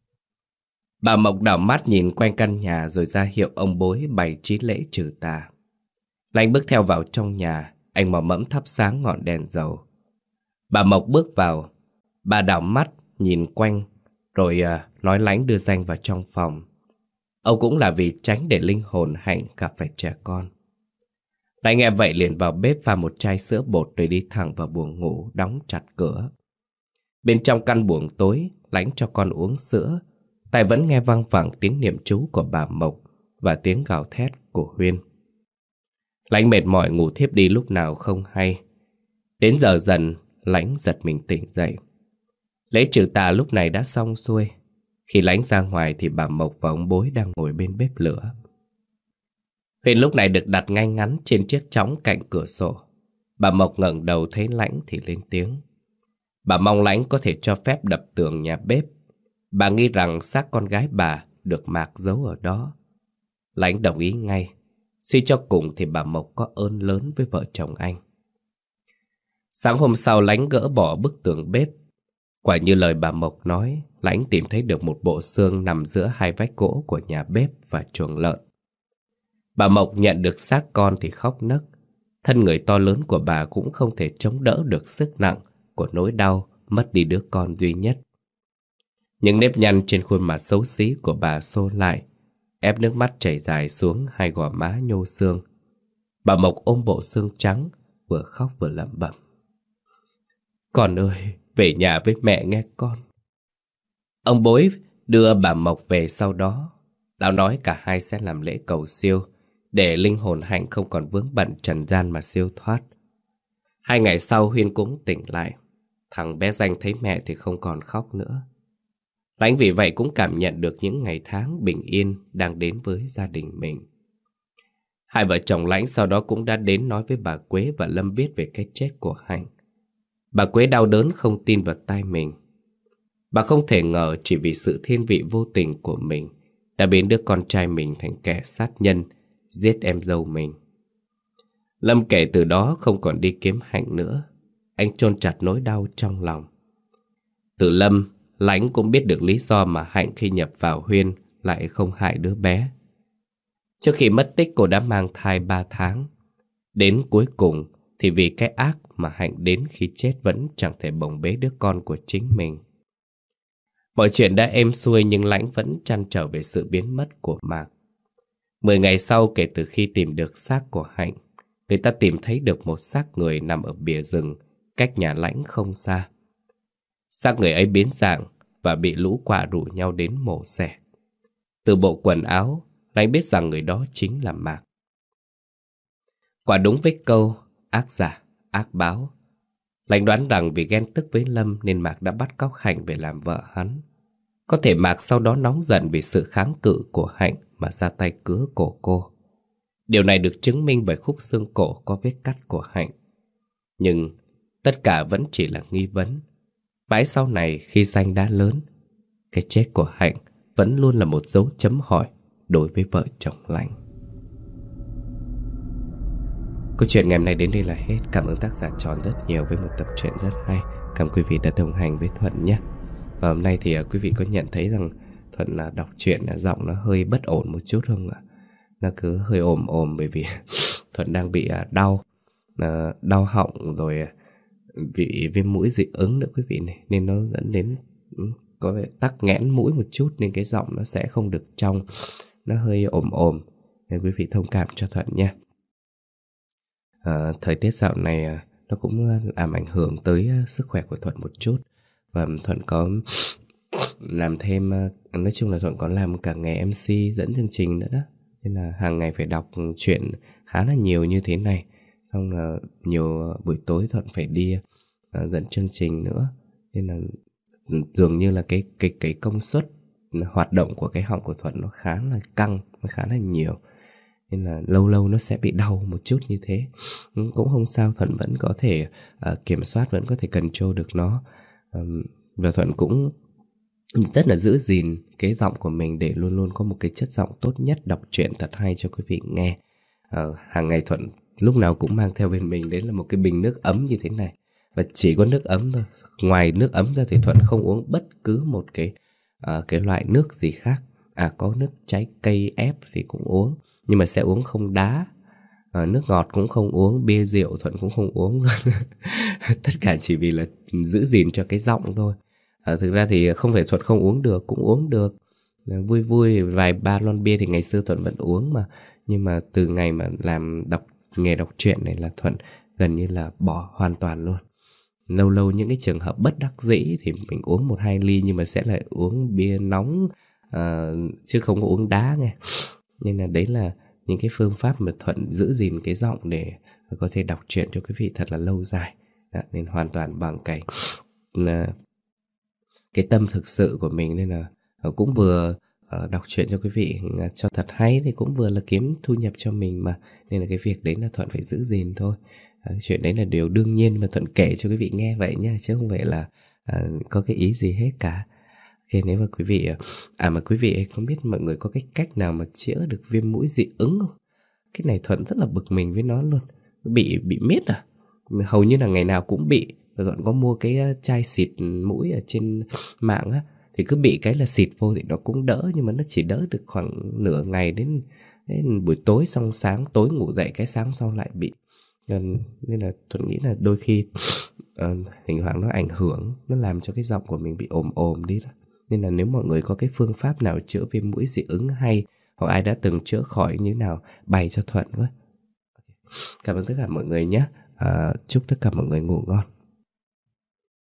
Bà Mộc đảo mắt nhìn quanh căn nhà rồi ra hiệu ông Bối bày trí lễ trừ tà. Lãnh bước theo vào trong nhà, anh mò mẫm thắp sáng ngọn đèn dầu. Bà Mộc bước vào, bà đảo mắt nhìn quanh rồi nói Lãnh đưa Danh vào trong phòng. Âu cũng là vì tránh để linh hồn Hạnh gặp phải trẻ con. Lãnh nghe vậy liền vào bếp pha một chai sữa bột rồi đi thẳng vào buồng ngủ, đóng chặt cửa. Bên trong căn buồng tối, Lãnh cho con uống sữa, tai vẫn nghe văng vẳng tiếng niệm chú của bà Mộc và tiếng gào thét của Huyên. Lãnh mệt mỏi ngủ thiếp đi lúc nào không hay. Đến giờ dần, Lãnh giật mình tỉnh dậy. Lễ trừ tà lúc này đã xong xuôi. Khi Lãnh ra ngoài thì bà Mộc và ông Bối đang ngồi bên bếp lửa. Huyên lúc này được đặt ngay ngắn trên chiếc chõng cạnh cửa sổ. Bà Mộc ngẩng đầu thấy Lãnh thì lên tiếng. Bà mong Lãnh có thể cho phép đập tường nhà bếp. Bà nghĩ rằng xác con gái bà được Mạc giấu ở đó. Lãnh đồng ý ngay. Suy cho cùng thì bà Mộc có ơn lớn với vợ chồng anh. Sáng hôm sau, Lãnh gỡ bỏ bức tường bếp. Quả như lời bà Mộc nói, Lãnh tìm thấy được một bộ xương nằm giữa hai vách gỗ của nhà bếp và chuồng lợn. Bà Mộc nhận được xác con thì khóc nấc. Thân người to lớn của bà cũng không thể chống đỡ được sức nặng của nỗi đau mất đi đứa con duy nhất. Những nếp nhăn trên khuôn mặt xấu xí của bà xô lại, ép nước mắt chảy dài xuống hai gò má nhô xương. Bà Mộc ôm bộ xương trắng, vừa khóc vừa lẩm bẩm. Con ơi, về nhà với mẹ nghe con. Ông Bối đưa bà Mộc về sau đó. Lão nói cả hai sẽ làm lễ cầu siêu, để linh hồn Hạnh không còn vướng bận trần gian mà siêu thoát. 2 ngày sau, Huyên cũng tỉnh lại. Thằng bé Danh thấy mẹ thì không còn khóc nữa. Lãnh vì vậy cũng cảm nhận được những ngày tháng bình yên đang đến với gia đình mình. Hai vợ chồng Lãnh sau đó cũng đã đến nói với bà Quế và Lâm biết về cái chết của Hạnh. Bà Quế đau đớn không tin vào tai mình. Bà không thể ngờ chỉ vì sự thiên vị vô tình của mình đã biến đứa con trai mình thành kẻ sát nhân, giết em dâu mình. Lâm kể từ đó không còn đi kiếm Hạnh nữa. Anh chôn chặt nỗi đau trong lòng. Từ Lâm, Lãnh cũng biết được lý do mà Hạnh khi nhập vào Huyên lại không hại đứa bé. Trước khi mất tích, cô đã mang thai 3 tháng. Đến cuối cùng thì vì cái ác mà Hạnh đến khi chết vẫn chẳng thể bồng bế đứa con của chính mình. Mọi chuyện đã êm xuôi nhưng Lãnh vẫn trăn trở về sự biến mất của Mạc. 10 ngày sau kể từ khi tìm được xác của Hạnh, người ta tìm thấy được một xác người nằm ở bìa rừng cách nhà Lãnh không xa. Xác người ấy biến dạng và bị lũ quạ rủ nhau đến mổ xẻ. Từ bộ quần áo, Lãnh biết rằng người đó chính là Mạc. Quả đúng với câu ác giả, ác báo. Lãnh đoán rằng vì ghen tức với Lâm nên Mạc đã bắt cóc Hạnh về làm vợ hắn. Có thể Mạc sau đó nóng giận vì sự kháng cự của Hạnh mà ra tay cứa cổ cô. Điều này được chứng minh bởi khúc xương cổ có vết cắt của Hạnh. Nhưng tất cả vẫn chỉ là nghi vấn. Mãi sau này khi Danh đã lớn, cái chết của Hạnh vẫn luôn là một dấu chấm hỏi đối với vợ chồng Lãnh. Câu chuyện ngày hôm nay đến đây là hết. Cảm ơn tác giả Tròn rất nhiều với một tập truyện rất hay. Cảm ơn quý vị đã đồng hành với Thuận nhé. Và hôm nay thì quý vị có nhận thấy rằng Thuận đọc truyện giọng nó hơi bất ổn một chút không ạ? Nó cứ hơi ồm ồm bởi vì Thuận đang bị đau họng rồi bị viêm mũi dị ứng nữa quý vị này, nên nó dẫn đến có vẻ tắc nghẽn mũi một chút nên cái giọng nó sẽ không được trong. nó hơi ồm ồm, nên quý vị thông cảm cho Thuận nha. Thời tiết dạo này nó cũng làm ảnh hưởng tới sức khỏe của Thuận một chút. Và Thuận có làm thêm, nói chung là Thuận có làm cả nghề MC dẫn chương trình nữa đó. Nên là hàng ngày phải đọc truyện khá là nhiều như thế này. Xong là nhiều buổi tối Thuận phải đi dẫn chương trình nữa. Nên là dường như là cái công suất hoạt động của cái họng của Thuận nó khá là căng, nó khá là nhiều. Nên là lâu lâu nó sẽ bị đau một chút như thế. Cũng không sao, Thuận vẫn có thể kiểm soát, vẫn có thể control được nó. Và Thuận cũng rất là giữ gìn cái giọng của mình để luôn luôn có một cái chất giọng tốt nhất, đọc truyện thật hay cho quý vị nghe. Hàng ngày Thuận lúc nào cũng mang theo bên mình đấy là một cái bình nước ấm như thế này. Và chỉ có nước ấm thôi. Ngoài nước ấm ra thì Thuận không uống bất cứ một cái loại nước gì khác. Có nước trái cây ép thì cũng uống, nhưng mà sẽ uống không đá. Nước ngọt cũng không uống, bia rượu Thuận cũng không uống luôn. Tất cả chỉ vì là giữ gìn cho cái giọng thôi. Thực ra thì không phải Thuận không uống được, cũng uống được. Vui vui, vài ba lon bia thì ngày xưa Thuận vẫn uống mà. Nhưng mà từ ngày mà làm nghề đọc truyện này là Thuận gần như là bỏ hoàn toàn luôn. Lâu lâu những cái trường hợp bất đắc dĩ thì mình uống 1-2 ly, nhưng mà sẽ lại uống bia nóng, chứ không có uống đá nghe. Nên là đấy là những cái phương pháp mà Thuận giữ gìn cái giọng để có thể đọc truyện cho quý vị thật là lâu dài. Nên hoàn toàn bằng cái tâm thực sự của mình. Nên là cũng vừa đọc truyện cho quý vị cho thật hay, thì cũng vừa là kiếm thu nhập cho mình mà. Nên là cái việc đấy là Thuận phải giữ gìn thôi. Chuyện đấy là điều đương nhiên mà Thuận kể cho quý vị nghe vậy nha, chứ không phải là có cái ý gì hết cả. Nếu mà quý vị mà quý vị không biết mọi người có cái cách nào mà chữa được viêm mũi dị ứng không? Cái này Thuận rất là bực mình với nó luôn. Bị miết hầu như là ngày nào cũng bị. Và Thuận có mua cái chai xịt mũi ở trên mạng á, thì cứ bị cái là xịt vô thì nó cũng đỡ, nhưng mà nó chỉ đỡ được khoảng nửa ngày đến buổi tối, xong sáng tối ngủ dậy cái sáng sau lại bị. Nên là Thuận nghĩ là đôi khi thỉnh thoảng nó ảnh hưởng, nó làm cho cái giọng của mình bị ồm đi đó. Nên là nếu mọi người có cái phương pháp nào chữa viêm mũi dị ứng hay, hoặc ai đã từng chữa khỏi như nào, bày cho Thuận với. Cảm ơn tất cả mọi người nhé. Chúc tất cả mọi người ngủ ngon.